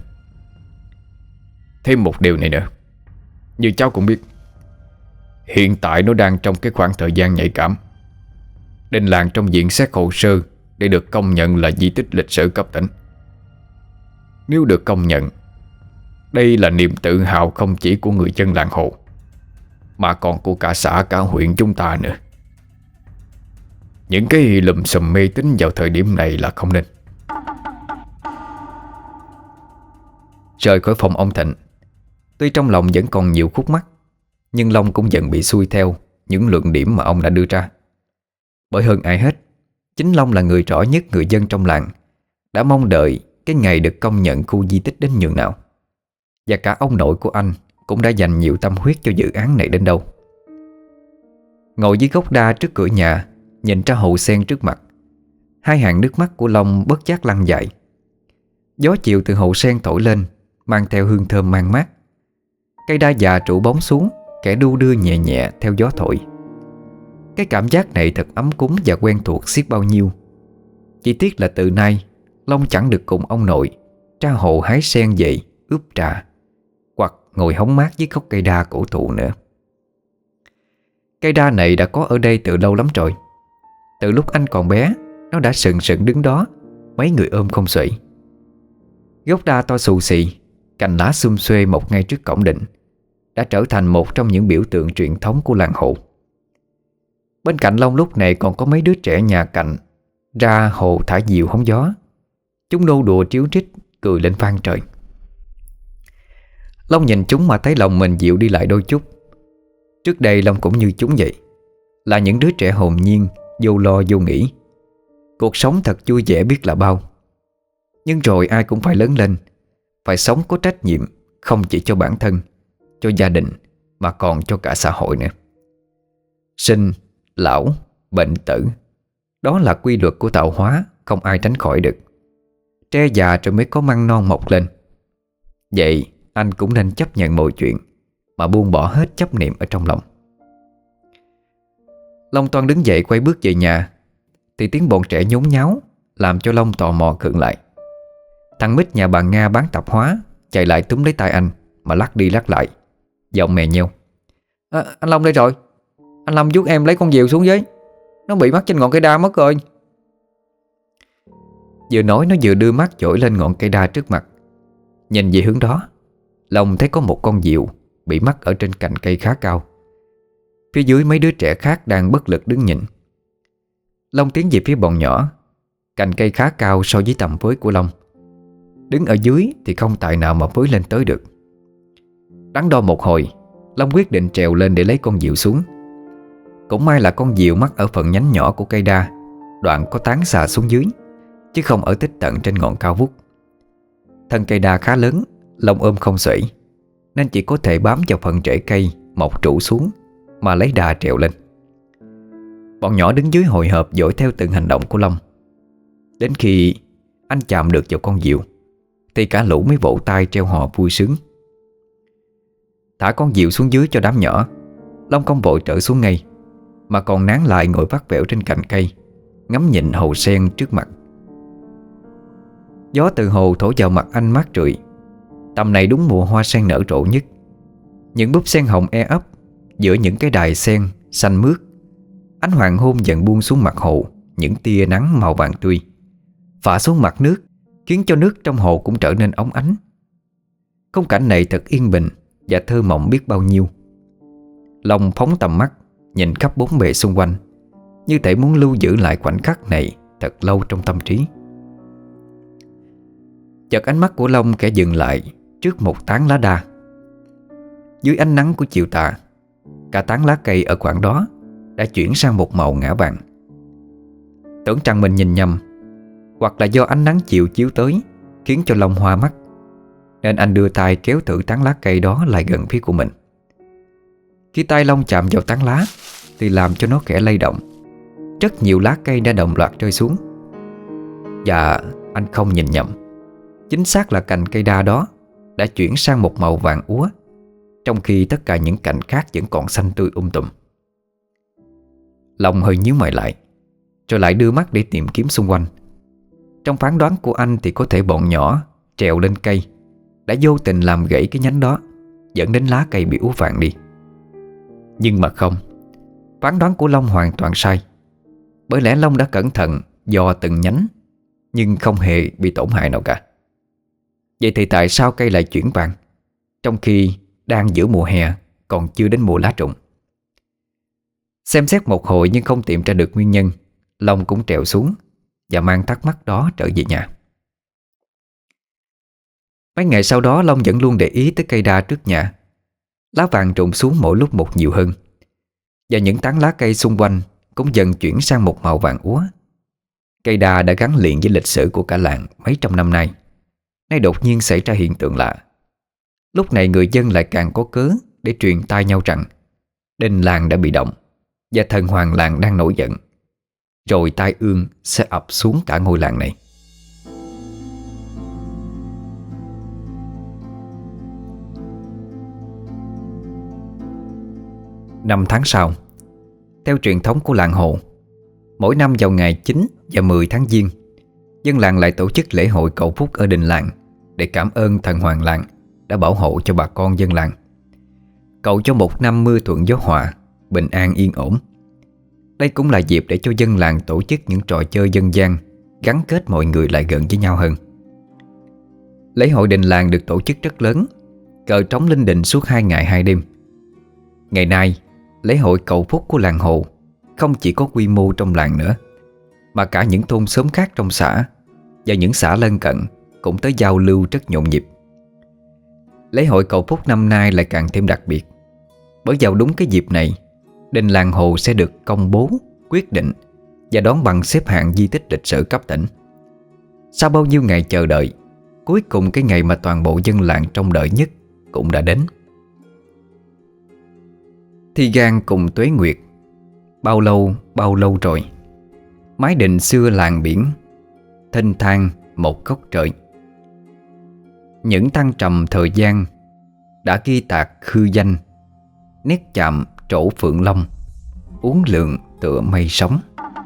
Thêm một điều này nữa, như cháu cũng biết, hiện tại nó đang trong cái khoảng thời gian nhạy cảm. Đền làng trong diện xét hồ sơ để được công nhận là di tích lịch sử cấp tỉnh. Nếu được công nhận, đây là niềm tự hào không chỉ của người dân làng Hồ, mà còn của cả xã cả huyện chúng ta nữa. Những cái lùm xùm mê tín vào thời điểm này là không nên. Rời khỏi phòng ông Thịnh, tuy trong lòng vẫn còn nhiều khúc mắc, nhưng Long cũng dần bị xuôi theo những luận điểm mà ông đã đưa ra. Bởi hơn ai hết, chính Long là người rõ nhất người dân trong làng đã mong đợi cái ngày được công nhận khu di tích đến nhường nào. Và cả ông nội của anh cũng đã dành nhiều tâm huyết cho dự án này đến đâu. Ngồi dưới gốc đa trước cửa nhà, nhìn ra hồ sen trước mặt, hai hàng nước mắt của Long bất giác lăn dài. Gió chiều từ hồ sen thổi lên, mang theo hương thơm man mát. Cây đa già trụ bóng xuống, kẻ đu đưa nhẹ nhẹ theo gió thổi. Cái cảm giác này thật ấm cúng và quen thuộc xiết bao nhiêu. Chỉ tiếc là từ nay Long chẳng được cùng ông nội ra hồ hái sen về ướp trà, hoặc ngồi hóng mát dưới gốc cây đa cổ thụ nữa. Cây đa này đã có ở đây từ lâu lắm rồi. Từ lúc anh còn bé, nó đã sừng sững đứng đó, mấy người ôm không xuể. Gốc đa to xù xì, cành lá xum xuê mọc ngay trước cổng đình, đã trở thành một trong những biểu tượng truyền thống của làng Hồ. Bên cạnh Long lúc này còn có mấy đứa trẻ nhà cạnh ra hồ thả diều hóng gió. Chúng nô đùa tríu trích, cười lên vang trời. Long nhìn chúng mà thấy lòng mình dịu đi lại đôi chút. Trước đây Long cũng như chúng vậy, là những đứa trẻ hồn nhiên, vô lo vô nghĩ. Cuộc sống thật vui vẻ biết là bao. Nhưng rồi ai cũng phải lớn lên, phải sống có trách nhiệm, không chỉ cho bản thân, cho gia đình, mà còn cho cả xã hội nữa. Sinh, lão, bệnh tử, đó là quy luật của tạo hóa, không ai tránh khỏi được. Tre già rồi mới có măng non mọc lên. Vậy anh cũng nên chấp nhận mọi chuyện, mà buông bỏ hết chấp niệm ở trong lòng. Long toan đứng dậy quay bước về nhà, thì tiếng bọn trẻ nhốn nháo làm cho Long tò mò khựng lại. Thằng Mít nhà bà Nga bán tạp hóa chạy lại túm lấy tay anh mà lắc đi lắc lại, giọng mè nheo: Anh Long đây rồi. Anh Long giúp em lấy con diều xuống với, nó bị mắc trên ngọn cây đa mất rồi. Vừa nói nó vừa đưa mắt dõi lên ngọn cây đa trước mặt. Nhìn về hướng đó, Long thấy có một con diều bị mắc ở trên cành cây khá cao. Phía dưới mấy đứa trẻ khác đang bất lực đứng nhìn. Long tiến về phía bọn nhỏ. Cành cây khá cao so với tầm với của Long. Đứng ở dưới thì không tài nào mà với lên tới được. Đắn đo một hồi, Long quyết định trèo lên để lấy con diều xuống. Cũng may là con diều mắc ở phần nhánh nhỏ của cây đa, đoạn có tán xà xuống dưới, chứ không ở tích tận trên ngọn cao vút. Thân cây đa khá lớn, Long ôm không xuể, nên chỉ có thể bám vào phần rễ cây mọc trụ xuống mà lấy đà trèo lên. Bọn nhỏ đứng dưới hồi hộp dõi theo từng hành động của Long. Đến khi anh chạm được vào con diều thì cả lũ mới vỗ tay treo hò vui sướng. Thả con diều xuống dưới cho đám nhỏ, Long không vội trở xuống ngay, mà còn nán lại ngồi vắt vẻo trên cành cây, ngắm nhìn hồ sen trước mặt. Gió từ hồ thổi vào mặt anh mát rượi. Tầm này đúng mùa hoa sen nở rộ nhất. Những búp sen hồng e ấp giữa những cái đài sen xanh mướt. Ánh hoàng hôn dần buông xuống mặt hồ những tia nắng màu vàng tươi, phả xuống mặt nước, khiến cho nước trong hồ cũng trở nên óng ánh. Khung cảnh này thật yên bình và thơ mộng biết bao nhiêu. Long phóng tầm mắt nhìn khắp bốn bề xung quanh, như thể muốn lưu giữ lại khoảnh khắc này thật lâu trong tâm trí. Chợt ánh mắt của Long khẽ dừng lại trước một tán lá đa. Dưới ánh nắng của chiều tà, cả tán lá cây ở khoảng đó đã chuyển sang một màu ngã vàng. Tưởng rằng mình nhìn nhầm, hoặc là do ánh nắng chiều chiếu tới khiến cho Long hoa mắt, nên anh đưa tay kéo thử tán lá cây đó lại gần phía của mình. Khi tay Long chạm vào tán lá thì làm cho nó khẽ lay động. Rất nhiều lá cây đã đồng loạt rơi xuống. Và anh không nhìn nhầm, chính xác là cành cây đa đó đã chuyển sang một màu vàng úa, trong khi tất cả những cành khác vẫn còn xanh tươi tùm. Long hơi nhíu mày lại, rồi lại đưa mắt để tìm kiếm xung quanh. Trong phán đoán của anh thì có thể bọn nhỏ trèo lên cây đã vô tình làm gãy cái nhánh đó, dẫn đến lá cây bị úa vàng đi. Nhưng mà không, phán đoán của Long hoàn toàn sai. Bởi lẽ Long đã cẩn thận dò từng nhánh, nhưng không hề bị tổn hại nào cả. Vậy thì tại sao cây lại chuyển vàng, trong khi đang giữa mùa hè, còn chưa đến mùa lá rụng? Xem xét một hồi nhưng không tìm ra được nguyên nhân, Long cũng trèo xuống và mang thắc mắc đó trở về nhà. Mấy ngày sau đó Long vẫn luôn để ý tới cây đa trước nhà. Lá vàng rụng xuống mỗi lúc một nhiều hơn, và những tán lá cây xung quanh cũng dần chuyển sang một màu vàng úa. Cây đa đã gắn liền với lịch sử của cả làng mấy trăm năm nay. Nay đột nhiên xảy ra hiện tượng lạ. Lúc này người dân lại càng có cớ để truyền tai nhau rằng đền làng đã bị động và thần hoàng làng đang nổi giận, rồi tai ương sẽ ập xuống cả ngôi làng này. Năm tháng sau, theo truyền thống của làng Hồ, mỗi năm vào ngày 9 và 10 tháng Giêng, dân làng lại tổ chức lễ hội cầu phúc ở đình làng để cảm ơn thần hoàng làng đã bảo hộ cho bà con dân làng, cầu cho một năm mưa thuận gió hòa, bình an yên ổn. Đây cũng là dịp để cho dân làng tổ chức những trò chơi dân gian gắn kết mọi người lại gần với nhau hơn. Lễ hội đình làng được tổ chức rất lớn, cờ trống linh đình suốt 2 ngày 2 đêm. Ngày nay, lễ hội cầu phúc của làng Hồ không chỉ có quy mô trong làng nữa, mà cả những thôn xóm khác trong xã và những xã lân cận cũng tới giao lưu rất nhộn nhịp. Lễ hội cầu phúc năm nay lại càng thêm đặc biệt, bởi vào đúng cái dịp này, đình làng Hồ sẽ được công bố, quyết định và đón bằng xếp hạng di tích lịch sử cấp tỉnh. Sau bao nhiêu ngày chờ đợi, cuối cùng cái ngày mà toàn bộ dân làng trông đợi nhất cũng đã đến. Thi Gan cùng Tuế Nguyệt, bao lâu rồi, mái đình xưa làng biển, thênh thang một góc trời. Những thăng trầm thời gian đã ghi tạc hư danh, nét chạm trổ phượng long, uốn lượn tựa mây sóng.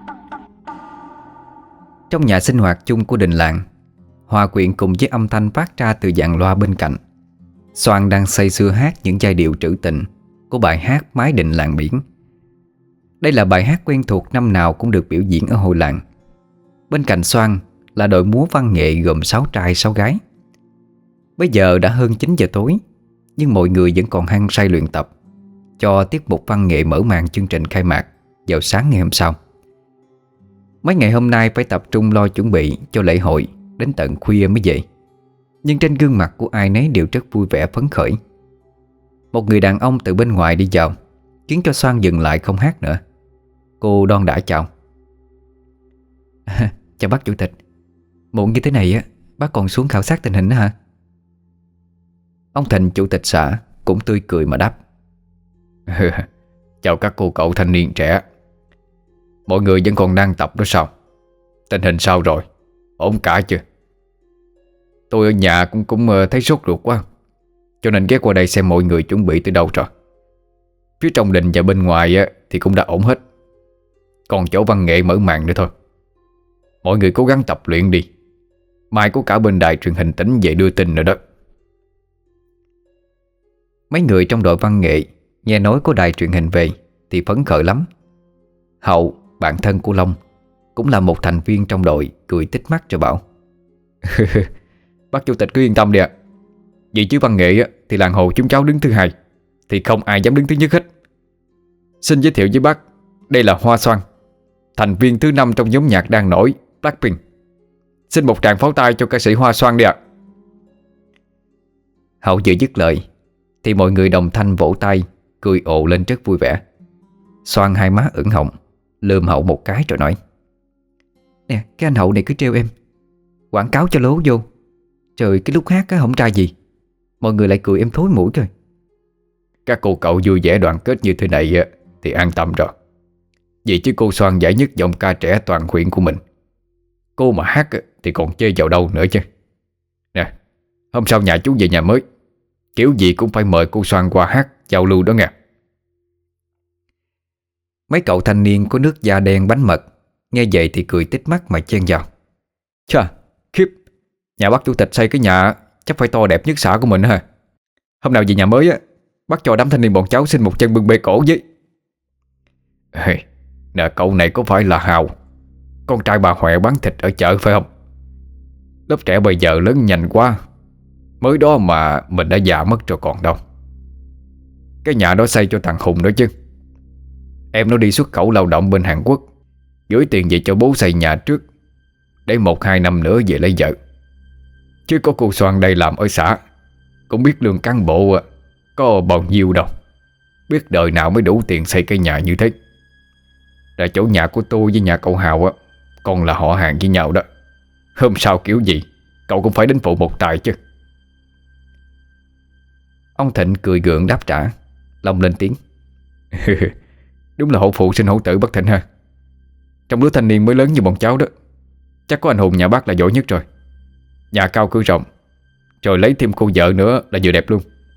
Trong nhà sinh hoạt chung của đình làng, hòa quyện cùng với âm thanh phát ra từ dàn loa bên cạnh, Soan đang say sưa hát những giai điệu trữ tình của bài hát Mái Đình Làng Biển. Đây là bài hát quen thuộc, năm nào cũng được biểu diễn ở hội làng. Bên cạnh Soan là đội múa văn nghệ gồm 6 trai 6 gái. Bây giờ đã hơn 9 giờ tối, nhưng mọi người vẫn còn hăng say luyện tập cho tiết mục văn nghệ mở màn chương trình khai mạc vào sáng ngày hôm sau. Mấy ngày hôm nay phải tập trung lo chuẩn bị cho lễ hội đến tận khuya mới về, nhưng trên gương mặt của ai nấy đều rất vui vẻ phấn khởi. Một người đàn ông từ bên ngoài đi vào khiến cho Soan dừng lại không hát nữa. Cô đon đả chào. Chào bác chủ tịch. Muộn như thế này á, bác còn xuống khảo sát tình hình nữa hả? Ông Thịnh, chủ tịch xã, cũng tươi cười mà đáp. Chào các cô cậu thanh niên trẻ. Mọi người vẫn còn đang tập đó sao? Tình hình sao rồi? Ổn cả chưa? Tôi ở nhà cũng thấy sốt ruột quá, cho nên ghé qua đây xem mọi người chuẩn bị từ đâu rồi. Phía trong đình và bên ngoài thì cũng đã ổn hết. Còn chỗ văn nghệ mở màn nữa thôi. Mọi người cố gắng tập luyện đi, mai có cả bên đài truyền hình tỉnh về đưa tin nữa đó. Mấy người trong đội văn nghệ nghe nói có đài truyền hình về thì phấn khởi lắm. Hậu, bạn thân của Long, cũng là một thành viên trong đội, cười tít mắt rồi bảo: Bác chủ tịch cứ yên tâm đi ạ. Vị trí văn nghệ thì làng Hồ chúng cháu đứng thứ hai, thì không ai dám đứng thứ nhất hết. Xin giới thiệu với bác, đây là Hoa Xoan, thành viên thứ 5 trong nhóm nhạc đang nổi Blackpink. Xin một tràng pháo tay cho ca sĩ Hoa Xoan đi ạ. Hậu vừa dứt lời thì mọi người đồng thanh vỗ tay, cười ồ lên rất vui vẻ. Xoan hai má ửng hồng, lườm Hậu một cái rồi nói: Nè, cái anh Hậu này cứ trêu em, quảng cáo cho lố vô. Trời, cái lúc hát á không ra gì, mọi người lại cười em thối mũi rồi. Các cô cậu vui vẻ đoàn kết như thế này thì an tâm rồi. Vì chứ cô Xoan giải nhất giọng ca trẻ toàn huyện của mình. Cô mà hát thì còn chơi vào đâu nữa chứ. Nè, hôm sau nhà chú về nhà mới, kiểu gì cũng phải mời cô Xoan qua hát giao lưu đó nghe. Mấy cậu thanh niên có nước da đen bánh mật nghe vậy thì cười tít mắt mà chen vào: Chà, khiếp, nhà bác chủ tịch xây cái nhà chắc phải to đẹp nhất xã của mình ha. Hôm nào về nhà mới bác cho đám thanh niên bọn cháu xin một chân bưng bê cổ với. Nè, cậu này có phải là Hào, con trai bà Huệ bán thịt ở chợ phải không? Lớp trẻ bây giờ lớn nhanh quá, mới đó mà mình đã già mất rồi còn đâu. Cái nhà đó xây cho thằng Hùng nữa chứ. Em nó đi xuất khẩu lao động bên Hàn Quốc, gửi tiền về cho bố xây nhà trước, để 1-2 năm nữa về lấy vợ. Chứ có cô Xoan đây làm ở xã, cũng biết lương cán bộ có bao nhiêu đâu. Biết đời nào mới đủ tiền xây cái nhà như thế. Là chỗ nhà của tôi với nhà cậu Hào còn là họ hàng với nhau đó. Hôm sau kiểu gì cậu cũng phải đến phụ một tài chứ. Ông Thịnh cười gượng đáp trả. Long lên tiếng: Đúng là hổ phụ sinh hổ tử bác Thịnh ha. Trong lứa thanh niên mới lớn như bọn cháu đó, chắc có anh Hùng nhà bác là giỏi nhất rồi. Nhà cao cửa rộng, rồi lấy thêm cô vợ nữa là vừa đẹp luôn.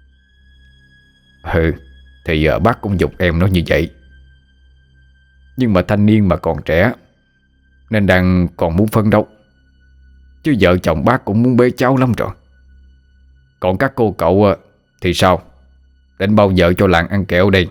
Thì bác cũng giục em nó như vậy. Nhưng mà thanh niên mà còn trẻ, nên đang còn muốn phấn đấu. Chứ vợ chồng bác cũng muốn bế cháu lắm rồi. Còn các cô cậu thì sao? Định bao giờ cho làng ăn kẹo đây?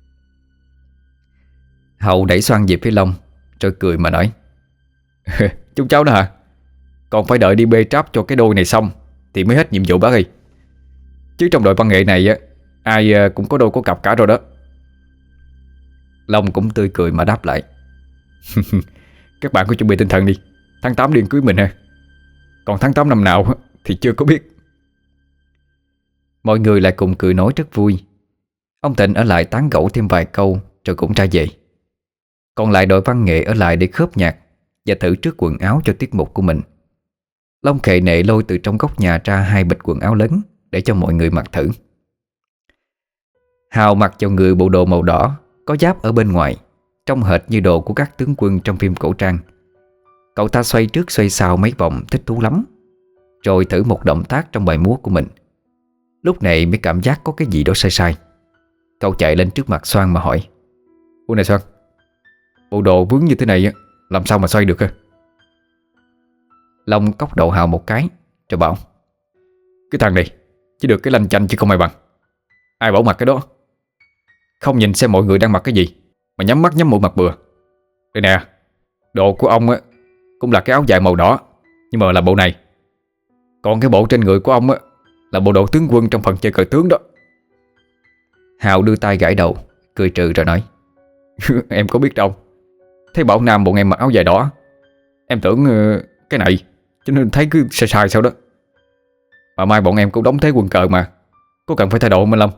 Hậu đẩy Xoan về phía Long rồi cười mà nói: Chúng cháu đó hả? Còn phải đợi đi bê tráp cho cái đôi này xong thì mới hết nhiệm vụ bác ơi. Chứ trong đội văn nghệ này ai cũng có đôi có cặp cả rồi đó. Long cũng tươi cười mà đáp lại: Các bạn cứ chuẩn bị tinh thần đi, tháng 8 điên cưới mình ha. Còn tháng 8 năm nào thì chưa có biết. Mọi người lại cùng cười nói rất vui. Ông Thịnh ở lại tán gẫu thêm vài câu rồi cũng ra về. Còn lại đội văn nghệ ở lại để khớp nhạc và thử trước quần áo cho tiết mục của mình. Long khệ nệ lôi từ trong góc nhà ra 2 bịch quần áo lớn để cho mọi người mặc thử. Hào mặc vào người bộ đồ màu đỏ, có giáp ở bên ngoài, trông hệt như đồ của các tướng quân trong phim cổ trang. Cậu ta xoay trước xoay sau mấy vòng thích thú lắm, rồi thử một động tác trong bài múa của mình. Lúc này mới cảm giác có cái gì đó sai sai. Cậu chạy lên trước mặt Xoan mà hỏi: Ủa này Xoan, bộ đồ vướng như thế này làm sao mà xoay được? Long cốc đầu Hào một cái rồi bảo: Cái thằng này chỉ được cái lanh chanh chứ không ai bằng. Ai bảo mặc cái đó? Không nhìn xem mọi người đang mặc cái gì mà nhắm mắt nhắm mũi mặc bừa. Đây nè, đồ của ông cũng là cái áo dài màu đỏ, nhưng mà là bộ này. Còn cái bộ trên người của ông là bộ đồ tướng quân trong phần chơi cờ tướng đó. Hào đưa tay gãi đầu, cười trừ rồi nói: Em có biết đâu. Thấy bảo Nam bọn em mặc áo dài đỏ, em tưởng cái này, cho nên thấy cứ sai sai sao đó. Mà mai bọn em cũng đóng thế quân cờ mà, có cần phải thay đổi không anh Long?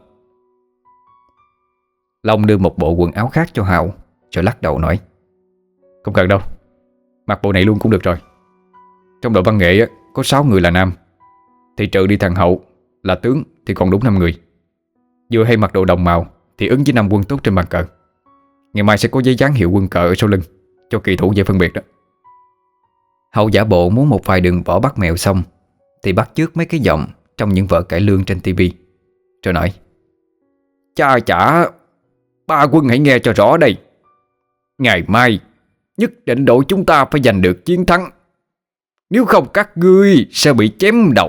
Long đưa một bộ quần áo khác cho Hào rồi lắc đầu nói: Không cần đâu, mặc bộ này luôn cũng được rồi. Trong đội văn nghệ có 6 người là nam, thì trừ đi thằng Hậu là tướng thì còn đúng 5 người. Vừa hay mặc đồ đồng màu thì ứng với 5 quân tốt trên bàn cờ. Ngày mai sẽ có giấy dán hiệu quân cờ ở sau lưng cho kỳ thủ dễ phân biệt đó. Hậu giả bộ muốn một vài đường võ bắt mèo xong thì bắt chước mấy cái giọng trong những vở cải lương trên tivi, rồi nói: Cha chả, ba quân hãy nghe cho rõ đây. Ngày mai nhất định đội chúng ta phải giành được chiến thắng, nếu không các ngươi sẽ bị chém đầu.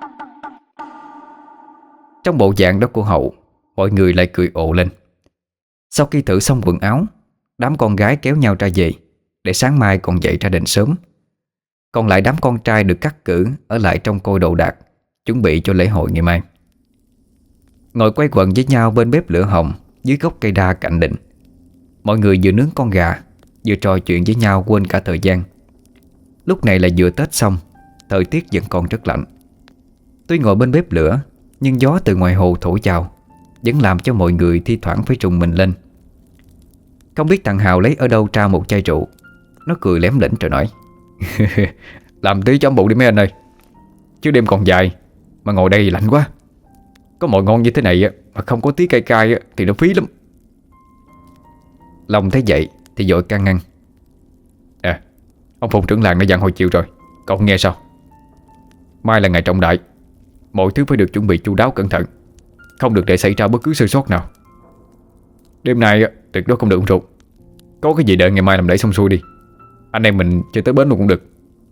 Trong bộ dạng đó của Hậu, mọi người lại cười ồ lên. Sau khi thử xong quần áo, đám con gái kéo nhau ra về, để sáng mai còn dậy ra đền sớm. Còn lại đám con trai được cắt cử ở lại trong coi đồ đạc, chuẩn bị cho lễ hội ngày mai. Ngồi quay quần với nhau bên bếp lửa hồng dưới gốc cây đa cạnh đình, mọi người vừa nướng con gà, vừa trò chuyện với nhau quên cả thời gian. Lúc này là vừa Tết xong, thời tiết vẫn còn rất lạnh. Tuy ngồi bên bếp lửa, nhưng gió từ ngoài hồ thổi vào vẫn làm cho mọi người thi thoảng phải trùng mình lên. Không biết thằng Hào lấy ở đâu ra một chai rượu. Nó cười lém lỉnh rồi nói: Làm tí cho ấm bụng đi mấy anh ơi, chứ đêm còn dài mà ngồi đây lạnh quá. Có mồi ngon như thế này mà không có tí cay cay thì nó phí lắm. Long thấy vậy thì vội can ngăn: Ông Phùng trưởng làng đã dặn hồi chiều rồi, cậu không nghe sao? Mai là ngày trọng đại, mọi thứ phải được chuẩn bị chu đáo cẩn thận, không được để xảy ra bất cứ sơ sót nào. Đêm nay tuyệt đối không được uống rượu. Có cái gì đợi ngày mai làm để xong xuôi đi, anh em mình chơi tới bến luôn cũng được.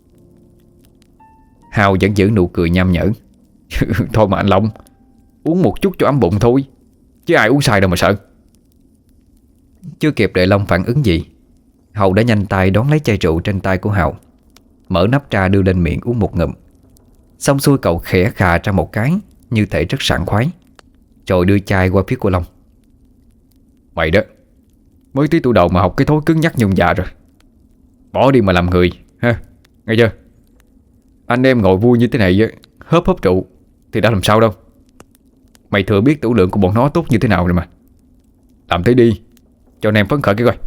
Hào vẫn giữ nụ cười nham nhở: Thôi mà anh Long, uống một chút cho ấm bụng thôi, chứ ai uống sai đâu mà sợ. Chưa kịp đợi Long phản ứng gì, Hậu đã nhanh tay đón lấy chai rượu trên tay của Hào, mở nắp ra đưa lên miệng uống một ngụm. Xong xuôi cậu khẽ khà ra một cái, như thể rất sảng khoái, rồi đưa chai qua phía của Long: Mày đó, mới tí tuổi đầu mà học cái thói cứng nhắc nhung dạ rồi. Bỏ đi mà làm người ha, nghe chưa? Anh em ngồi vui như thế này hớp hớp rượu thì đã làm sao đâu. Mày thừa biết tửu lượng của bọn nó tốt như thế nào rồi mà. Làm thế đi, cho anh em phấn khởi cái coi.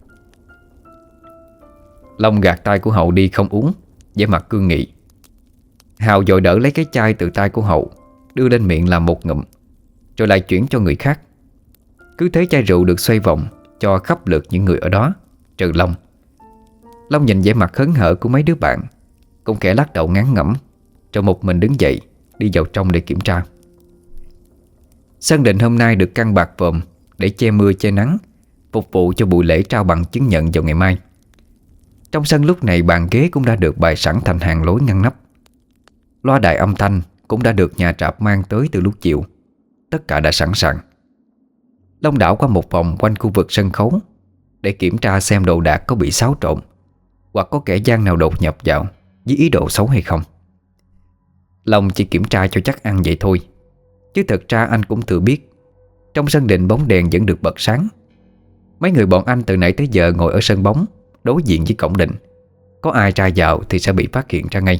Long gạt tay của Hậu đi không uống, vẻ mặt cương nghị. Hào vội đỡ lấy cái chai từ tay của Hậu, đưa lên miệng làm một ngụm, rồi lại chuyển cho người khác. Cứ thế chai rượu được xoay vòng cho khắp lượt những người ở đó, trừ Long. Long nhìn vẻ mặt hớn hở của mấy đứa bạn, cũng khẽ lắc đầu ngán ngẩm, rồi một mình đứng dậy đi vào trong để kiểm tra. Sân đình hôm nay được căng bạt vòm để che mưa che nắng, phục vụ cho buổi lễ trao bằng chứng nhận vào ngày mai. Trong sân lúc này bàn ghế cũng đã được bày sẵn thành hàng lối ngăn nắp. Loa đài âm thanh cũng đã được nhà trạp mang tới từ lúc chiều. Tất cả đã sẵn sàng. Long đảo qua một vòng quanh khu vực sân khấu để kiểm tra xem đồ đạc có bị xáo trộn, hoặc có kẻ gian nào đột nhập vào với ý đồ xấu hay không. Long chỉ kiểm tra cho chắc ăn vậy thôi, chứ thật ra anh cũng tự biết trong sân đình bóng đèn vẫn được bật sáng. Mấy người bọn anh từ nãy tới giờ ngồi ở sân bóng đối diện với cổng đình, có ai ra vào thì sẽ bị phát hiện ra ngay.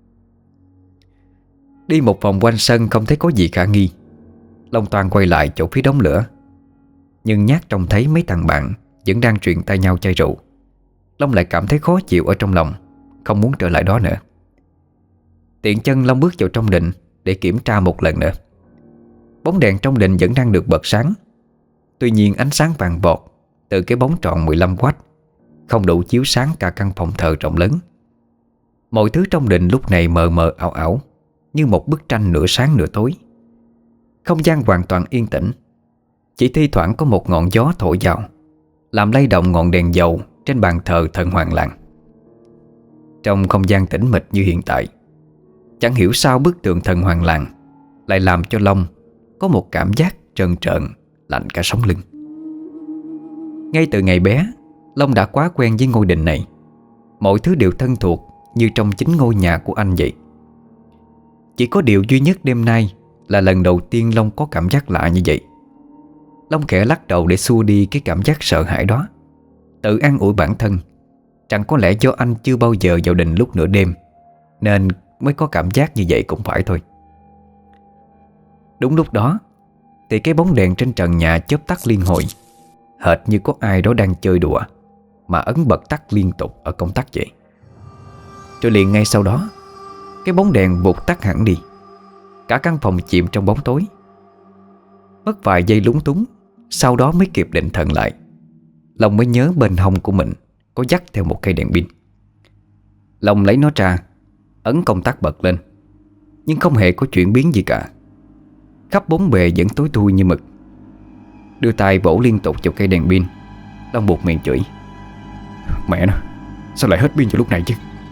Đi một vòng quanh sân không thấy có gì khả nghi, Long toan quay lại chỗ phía đống lửa, nhưng nhát trông thấy mấy thằng bạn vẫn đang truyền tay nhau chai rượu. Long lại cảm thấy khó chịu ở trong lòng, không muốn trở lại đó nữa. Tiện chân Long bước vào trong đình để kiểm tra một lần nữa. Bóng đèn trong đình vẫn đang được bật sáng. Tuy nhiên ánh sáng vàng vọt từ cái bóng tròn 15W không đủ chiếu sáng cả căn phòng thờ rộng lớn. Mọi thứ trong đình lúc này mờ mờ ảo ảo, như một bức tranh nửa sáng nửa tối. Không gian hoàn toàn yên tĩnh, chỉ thi thoảng có một ngọn gió thổi vào, làm lay động ngọn đèn dầu trên bàn thờ thần Hoàng Làng. Trong không gian tĩnh mịch như hiện tại, chẳng hiểu sao bức tượng thần Hoàng Làng lại làm cho Long có một cảm giác trơn trợn, lạnh cả sống lưng. Ngay từ ngày bé, Long đã quá quen với ngôi đình này. Mọi thứ đều thân thuộc như trong chính ngôi nhà của anh vậy. Chỉ có điều duy nhất đêm nay là lần đầu tiên Long có cảm giác lạ như vậy. Long khẽ lắc đầu để xua đi cái cảm giác sợ hãi đó, tự an ủi bản thân rằng có lẽ do anh chưa bao giờ vào đình lúc nửa đêm nên mới có cảm giác như vậy cũng phải thôi. Đúng lúc đó thì cái bóng đèn trên trần nhà chớp tắt liên hồi, hệt như có ai đó đang chơi đùa mà ấn bật tắt liên tục ở công tắc vậy. Rồi liền ngay sau đó, cái bóng đèn vụt tắt hẳn đi. Cả căn phòng chìm trong bóng tối. Mất vài giây lúng túng, sau đó mới kịp định thần lại. Long mới nhớ bên hông của mình có dắt theo một cây đèn pin. Long lấy nó ra, ấn công tắc bật lên, nhưng không hề có chuyển biến gì cả. Khắp bốn bề vẫn tối thui như mực. Đưa tay vỗ liên tục vào cây đèn pin. Long buột miệng chửi: "Mẹ nó, sao lại hết pin vào lúc này chứ?"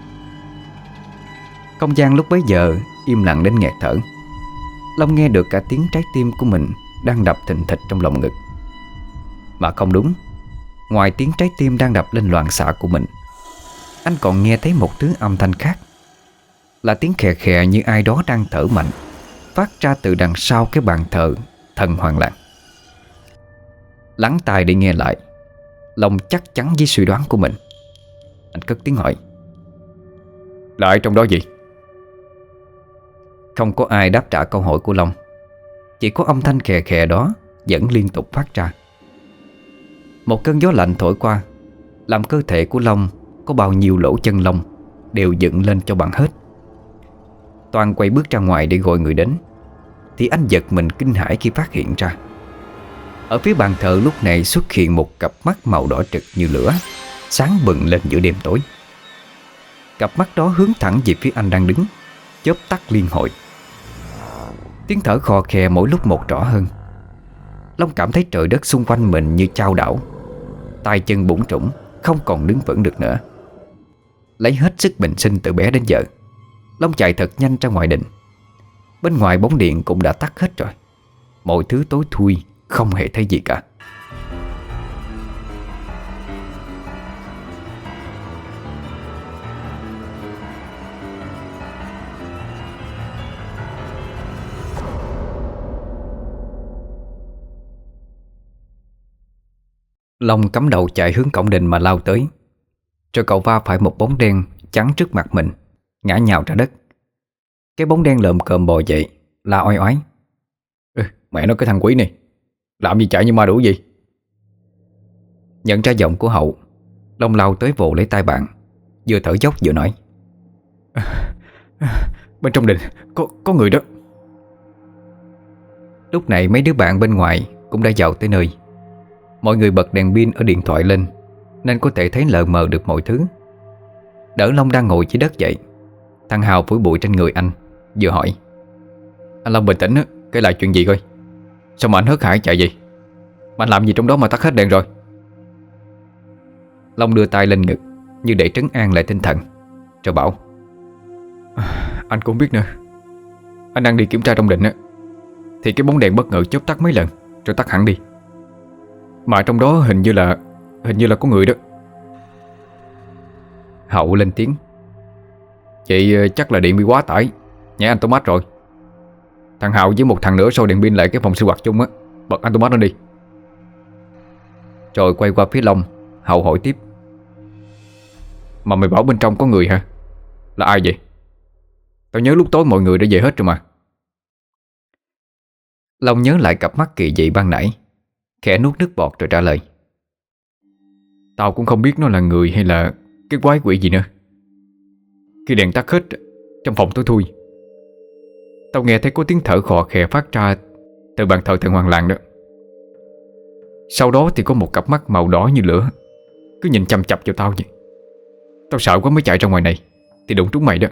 Không gian lúc bấy giờ im lặng đến nghẹt thở. Long nghe được cả tiếng trái tim của mình đang đập thình thịch trong lòng ngực. Mà không đúng, ngoài tiếng trái tim đang đập lên loạn xạ của mình, anh còn nghe thấy một thứ âm thanh khác. Là tiếng khè khè như ai đó đang thở mạnh, phát ra từ đằng sau cái bàn thờ thần Hoàng Làng. Lắng tai để nghe lại, Long chắc chắn với suy đoán của mình. Anh cất tiếng hỏi: "Lại trong đó gì?" Không có ai đáp trả câu hỏi của Long. Chỉ có âm thanh khè khè đó vẫn liên tục phát ra. Một cơn gió lạnh thổi qua, làm cơ thể của Long có bao nhiêu lỗ chân lông đều dựng lên cho bằng hết. Toàn quay bước ra ngoài để gọi người đến, thì anh giật mình kinh hãi khi phát hiện ra ở phía bàn thờ lúc này xuất hiện một cặp mắt màu đỏ trực như lửa, sáng bừng lên giữa đêm tối. Cặp mắt đó hướng thẳng về phía anh đang đứng, chớp tắt liên hồi. Tiếng thở khò khè mỗi lúc một rõ hơn. Long cảm thấy trời đất xung quanh mình như chao đảo, tay chân bủn rủn, không còn đứng vững được nữa. Lấy hết sức bình sinh từ bé đến giờ, Long chạy thật nhanh ra ngoài đình. Bên ngoài bóng điện cũng đã tắt hết rồi. Mọi thứ tối thui, không hề thấy gì cả. Long cắm đầu chạy hướng cổng đình mà lao tới. Rồi cậu va phải một bóng đen chắn trước mặt mình, ngã nhào ra đất. Cái bóng đen lợm cợm bò dậy, la oai oái: "Mẹ nó, cái thằng quỷ này làm gì chạy như ma đuổi gì?" Nhận ra giọng của Hậu, Long lao tới vồ lấy tay bạn, vừa thở dốc vừa nói: "Bên trong đình có người đó." Lúc này mấy đứa bạn bên ngoài cũng đã vào tới nơi. Mọi người bật đèn pin ở điện thoại lên, nên có thể thấy lờ mờ được mọi thứ. Đỡ Long đang ngồi dưới đất dậy, thằng Hào phủi bụi trên người anh, vừa hỏi: "Anh Long bình tĩnh á, kể lại chuyện gì coi. Sao mà anh hớt hải chạy gì? Mà anh làm gì trong đó mà tắt hết đèn rồi?" Long đưa tay lên ngực như để trấn an lại tinh thần, rồi bảo: "Anh cũng biết nữa. Anh đang đi kiểm tra trong đình á, thì cái bóng đèn bất ngờ chớp tắt mấy lần rồi tắt hẳn đi. Mà trong đó hình như là có người đó." Hậu lên tiếng: "Vậy chắc là điện bị quá tải, nhảy anh Thomas rồi. Thằng Hào với một thằng nữa soi đèn pin lại cái phòng sinh hoạt chung á, bật anh Thomas nó đi." Rồi quay qua phía Long, Hậu hỏi tiếp: "Mà mày bảo bên trong có người hả? Là ai vậy? Tao nhớ lúc tối mọi người đã về hết rồi mà." Long nhớ lại cặp mắt kỳ dị ban nãy, khẽ nuốt nước bọt rồi trả lời: "Tao cũng không biết nó là người hay là cái quái quỷ gì nữa. Khi đèn tắt hết, trong phòng tối thui, tao nghe thấy có tiếng thở khò khè phát ra từ bàn thờ thần Hoàng Làng đó. Sau đó thì có một cặp mắt màu đỏ như lửa cứ nhìn chằm chằm vào tao vậy. Tao sợ quá mới chạy ra ngoài này, thì đụng trúng mày đó."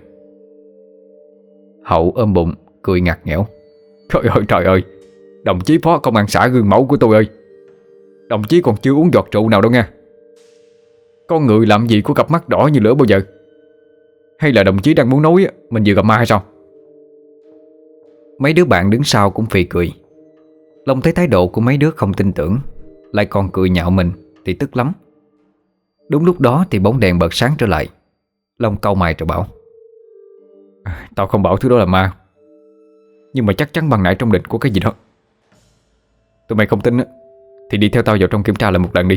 Hậu ôm bụng cười ngặt nghẽo: Trời ơi, đồng chí phó công an xã gương mẫu của tôi ơi, đồng chí còn chưa uống giọt rượu nào đâu nha. Con người làm gì có cặp mắt đỏ như lửa bao giờ? Hay là đồng chí đang muốn nói mình vừa gặp ma hay sao?" Mấy đứa bạn đứng sau cũng phì cười. Long thấy thái độ của mấy đứa không tin tưởng, lại còn cười nhạo mình thì tức lắm. Đúng lúc đó thì bóng đèn bật sáng trở lại. Long cau mày rồi bảo: "Tao không bảo thứ đó là ma, nhưng mà chắc chắn ban nãy trong đình có cái gì đó. Tụi mày không tin á, thì đi theo tao vào trong kiểm tra lại một lần đi."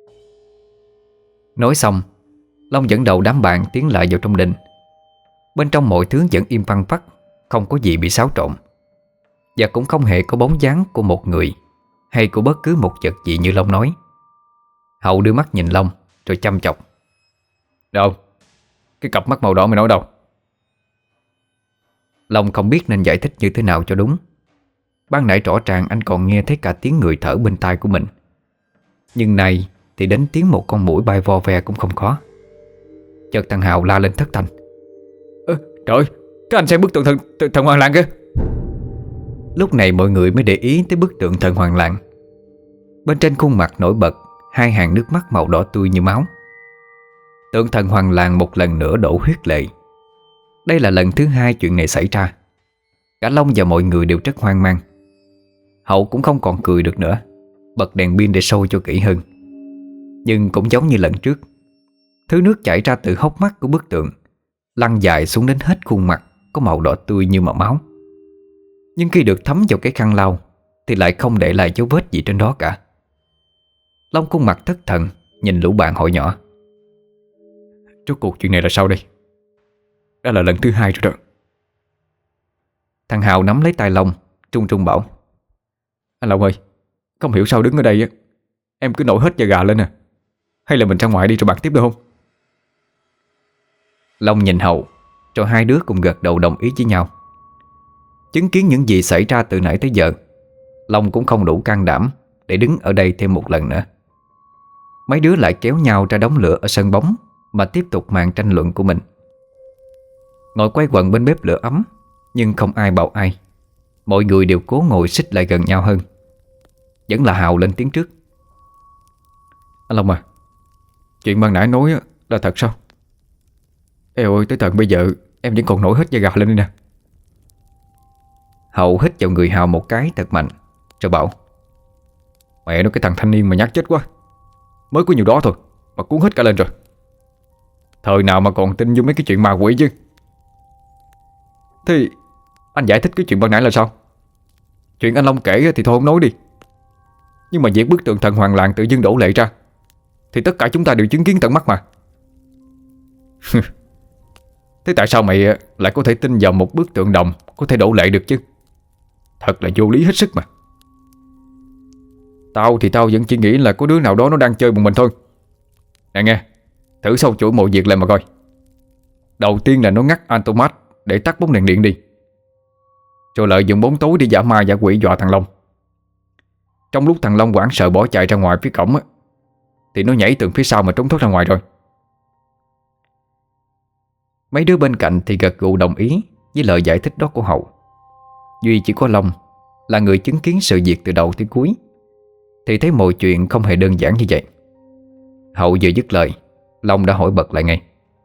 Nói xong, Long dẫn đầu đám bạn tiến lại vào trong đình. Bên trong mọi thứ vẫn im phăng phắc, không có gì bị xáo trộn, và cũng không hề có bóng dáng của một người hay của bất cứ một vật gì như Long nói. Hậu đưa mắt nhìn Long rồi chăm chọc: "Đâu? Cái cặp mắt màu đỏ mày nói đâu?" Long không biết nên giải thích như thế nào cho đúng. Ban nãy rõ ràng anh còn nghe thấy cả tiếng người thở bên tai của mình, nhưng nay thì đến tiếng một con muỗi bay vo ve cũng không khó. Chợt thằng Hào la lên thất thanh: Trời ơi, các anh xem bức tượng thần Hoàng Làng kìa. Lúc này mọi người mới để ý tới bức tượng thần Hoàng Làng. Bên trên khuôn mặt nổi bật hai hàng nước mắt màu đỏ tươi như máu. Tượng thần Hoàng Làng một lần nữa đổ huyết lệ. Đây là lần thứ hai chuyện này xảy ra. Cả Long và mọi người đều rất hoang mang. Hậu cũng không còn cười được nữa, bật đèn pin để soi cho kỹ hơn. Nhưng cũng giống như lần trước, thứ nước chảy ra từ hốc mắt của bức tượng lăn dài xuống đến hết khuôn mặt có màu đỏ tươi như mà máu. Nhưng khi được thấm vào cái khăn lau thì lại không để lại dấu vết gì trên đó cả. Long khuôn mặt thất thần, nhìn lũ bạn hỏi nhỏ: Rốt cuộc chuyện này là sao đây? Đã là lần thứ hai rồi đó. Thằng Hào nắm lấy tay Long, trung trung bảo: Anh Long ơi, không hiểu sao đứng ở đây á, em cứ nổi hết da gà lên nè. Hay là mình ra ngoài đi rồi bàn tiếp được không? Long nhìn Hậu, rồi hai đứa cùng gật đầu đồng ý với nhau. Chứng kiến những gì xảy ra từ nãy tới giờ, Long cũng không đủ can đảm để đứng ở đây thêm một lần nữa. Mấy đứa lại kéo nhau ra đống lửa ở sân bóng mà tiếp tục màn tranh luận của mình. Ngồi quay quần bên bếp lửa ấm, nhưng không ai bảo ai. Mọi người đều cố ngồi xích lại gần nhau hơn. Vẫn là Hào lên tiếng trước: Anh Long à, chuyện ban nãy nói là thật sao? Eo ơi, tới tận bây giờ em vẫn còn nổi hết da gà lên đây nè. Hậu hít vào người Hào một cái thật mạnh, rồi bảo: Mẹ nó, cái thằng thanh niên mà nhát chết quá. Mới có nhiều đó thôi mà cuốn hết cả lên rồi. Thời nào mà còn tin vô mấy cái chuyện ma quỷ chứ. Thì anh giải thích cái chuyện ban nãy là sao? Chuyện anh Long kể thì thôi không nói đi. Nhưng mà việc bức tượng thần Hoàng Làng tự dưng đổ lệ ra thì tất cả chúng ta đều chứng kiến tận mắt mà. Thế tại sao mày lại có thể tin vào một bức tượng đồng có thể đổ lệ được chứ? Thật là vô lý hết sức mà. Tao vẫn chỉ nghĩ là có đứa nào đó nó đang chơi một mình thôi. Nè nghe, thử sâu chuỗi mọi việc lại mà coi. Đầu tiên là nó ngắt automat để tắt bóng đèn điện đi, rồi lợi dụng bóng tối để giả ma giả quỷ dọa thằng Long. Trong lúc thằng Long hoảng sợ bỏ chạy ra ngoài phía cổng thì nó nhảy từ phía sau mà trốn thoát ra ngoài rồi. Mấy đứa bên cạnh thì gật gù đồng ý với lời giải thích đó của Hậu. Duy chỉ có Long là người chứng kiến sự việc từ đầu tới cuối, thì thấy mọi chuyện không hề đơn giản như vậy. Hậu vừa dứt lời, Long đã hỏi bật lại ngay: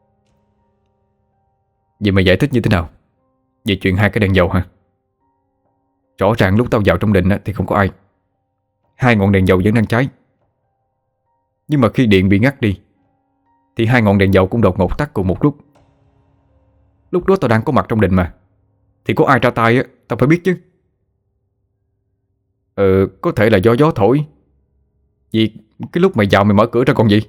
Vậy mày giải thích như thế nào về chuyện hai cái đèn dầu hả? Rõ ràng lúc tao vào trong đình thì không có ai, hai ngọn đèn dầu vẫn đang cháy. Nhưng mà khi điện bị ngắt đi thì hai ngọn đèn dầu cũng đột ngột tắt cùng một lúc. Lúc đó tao đang có mặt trong đình mà, thì có ai ra tay tao phải biết chứ. Có thể là do gió thổi. Vì cái lúc mày vào mày mở cửa ra còn gì.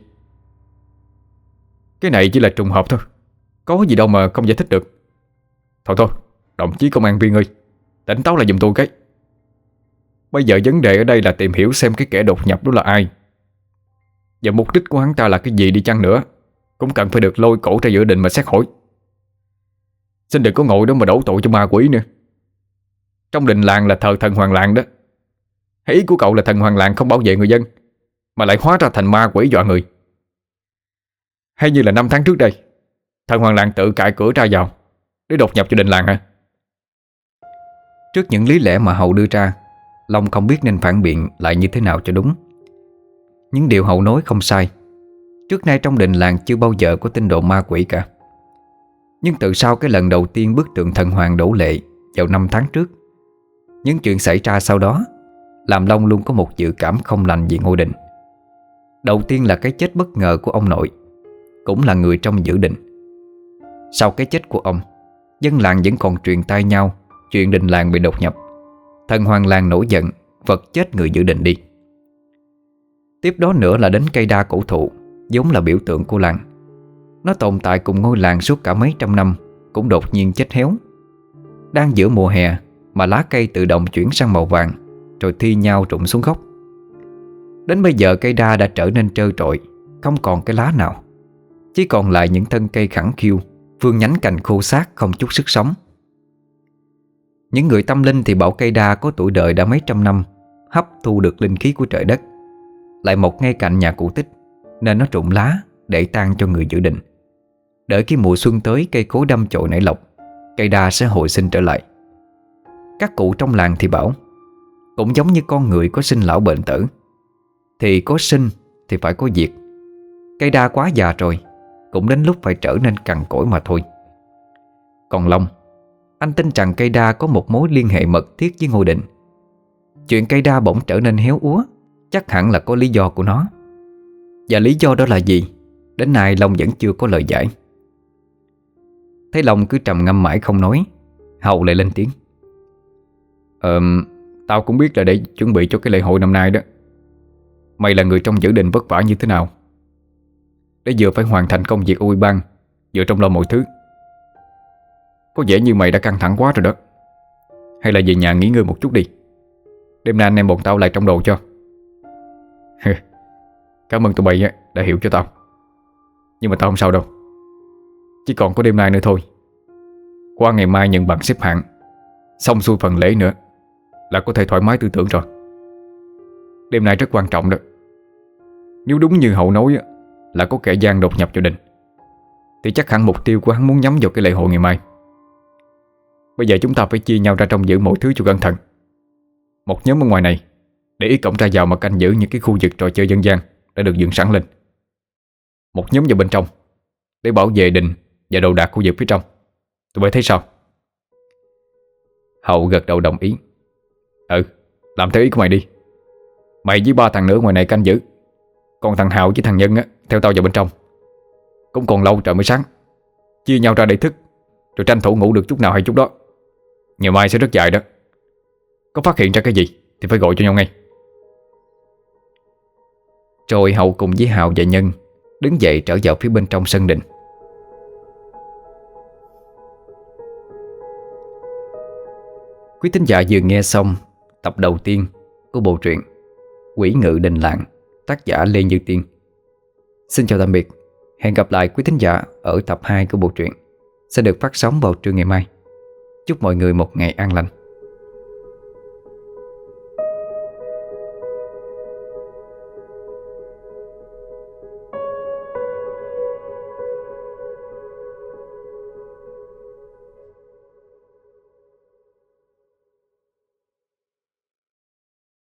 Cái này chỉ là trùng hợp thôi, có gì đâu mà không giải thích được. Thôi, đồng chí công an viên ơi, tỉnh táo lại giùm tôi cái. Bây giờ vấn đề ở đây là tìm hiểu xem cái kẻ đột nhập đó là ai, và mục đích của hắn ta là cái gì đi chăng nữa cũng cần phải được lôi cổ ra giữa đình mà xét hỏi. Xin đừng có ngồi đó mà đổ tội cho ma quỷ nữa. Trong đình làng là thờ thần Hoàng Làng đó. Ý của cậu là thần Hoàng Làng không bảo vệ người dân, mà lại hóa ra thành ma quỷ dọa người. Hay như là 5 tháng trước đây, thần Hoàng Làng tự cạy cửa ra vào để đột nhập cho đình làng hả? Trước những lý lẽ mà Hậu đưa ra, Long không biết nên phản biện lại như thế nào cho đúng. Những điều Hậu nói không sai. Trước nay trong đình làng chưa bao giờ có tin đồn ma quỷ cả. Nhưng từ sau cái lần đầu tiên bức tượng thần Hoàng đổ lệ vào 5 tháng trước, những chuyện xảy ra sau đó làm Long luôn có một dự cảm không lành về ngôi đình. Đầu tiên là cái chết bất ngờ của ông nội, cũng là người trong giữ đình. Sau cái chết của ông, dân làng vẫn còn truyền tai nhau chuyện đình làng bị đột nhập. Thần Hoàng Làng nổi giận vật chết người giữ đình đi. Tiếp đó nữa là đến cây đa cổ thụ, vốn là biểu tượng của làng. Nó tồn tại cùng ngôi làng suốt cả mấy trăm năm, cũng đột nhiên chết héo. Đang giữa mùa hè mà lá cây tự động chuyển sang màu vàng, rồi thi nhau rụng xuống gốc. Đến bây giờ cây đa đã trở nên trơ trọi, không còn cái lá nào, chỉ còn lại những thân cây khẳng khiu, vươn nhánh cành khô xác không chút sức sống. Những người tâm linh thì bảo cây đa có tuổi đời đã mấy trăm năm, hấp thu được linh khí của trời đất, lại mọc ngay cạnh nhà cụ Tích, nên nó rụng lá để tang cho người giữ đình. Đợi khi mùa xuân tới, cây cối đâm chồi nảy lộc, cây đa sẽ hồi sinh trở lại. Các cụ trong làng thì bảo, cũng giống như con người có sinh lão bệnh tử, thì có sinh thì phải có diệt. Cây đa quá già rồi, cũng đến lúc phải trở nên cằn cỗi mà thôi. Còn Long, anh tin rằng cây đa có một mối liên hệ mật thiết với Ngô Định. Chuyện cây đa bỗng trở nên héo úa chắc hẳn là có lý do của nó. Và lý do đó là gì, đến nay Long vẫn chưa có lời giải. Thấy Long cứ trầm ngâm mãi không nói, Hậu lại lên tiếng. Tao cũng biết là để chuẩn bị cho cái lễ hội năm nay đó. Mày là người trong giữ đình vất vả như thế nào, để vừa phải hoàn thành công việc của ủy ban, vừa trong lo mọi thứ. Có vẻ như mày đã căng thẳng quá rồi đó. Hay là về nhà nghỉ ngơi một chút đi, đêm nay anh em bọn tao lại trong đồ cho. Cảm ơn tụi bay đã hiểu cho tao. Nhưng mà tao không sao đâu. Chỉ còn có đêm nay nữa thôi. Qua ngày mai nhận bằng xếp hạng, xong xuôi phần lễ nữa là có thể thoải mái tư tưởng rồi. Đêm nay rất quan trọng đó. Nếu đúng như Hậu nói là có kẻ gian đột nhập vào đình, thì chắc hẳn mục tiêu của hắn muốn nhắm vào cái lễ hội ngày mai. Bây giờ chúng ta phải chia nhau ra trông giữ mọi thứ cho cẩn thận. Một nhóm ở ngoài này để ý cổng ra vào mà canh giữ những cái khu vực trò chơi dân gian đã được dựng sẵn lên. Một nhóm vào bên trong để bảo vệ đình và đồ đạc khu vực phía trong. Tụi bay thấy sao? Hậu gật đầu đồng ý. Làm theo ý của mày đi. Mày với 3 thằng nữa ngoài này canh giữ, còn thằng Hào với thằng Nhân theo tao vào bên trong. Cũng còn lâu trời mới sáng. Chia nhau ra để thức, rồi tranh thủ ngủ được chút nào hay chút đó. Ngày mai sẽ rất dài đó. Có phát hiện ra cái gì thì phải gọi cho nhau ngay. Rồi Hậu cùng với Hào và Nhân đứng dậy trở vào phía bên trong sân đình. Quý thính giả vừa nghe xong tập đầu tiên của bộ truyện Quỷ Ngự Đình Làng, tác giả Lê Như Tiên. Xin chào tạm biệt. Hẹn gặp lại quý thính giả ở tập 2 của bộ truyện sẽ được phát sóng vào trưa ngày mai. Chúc mọi người một ngày an lành.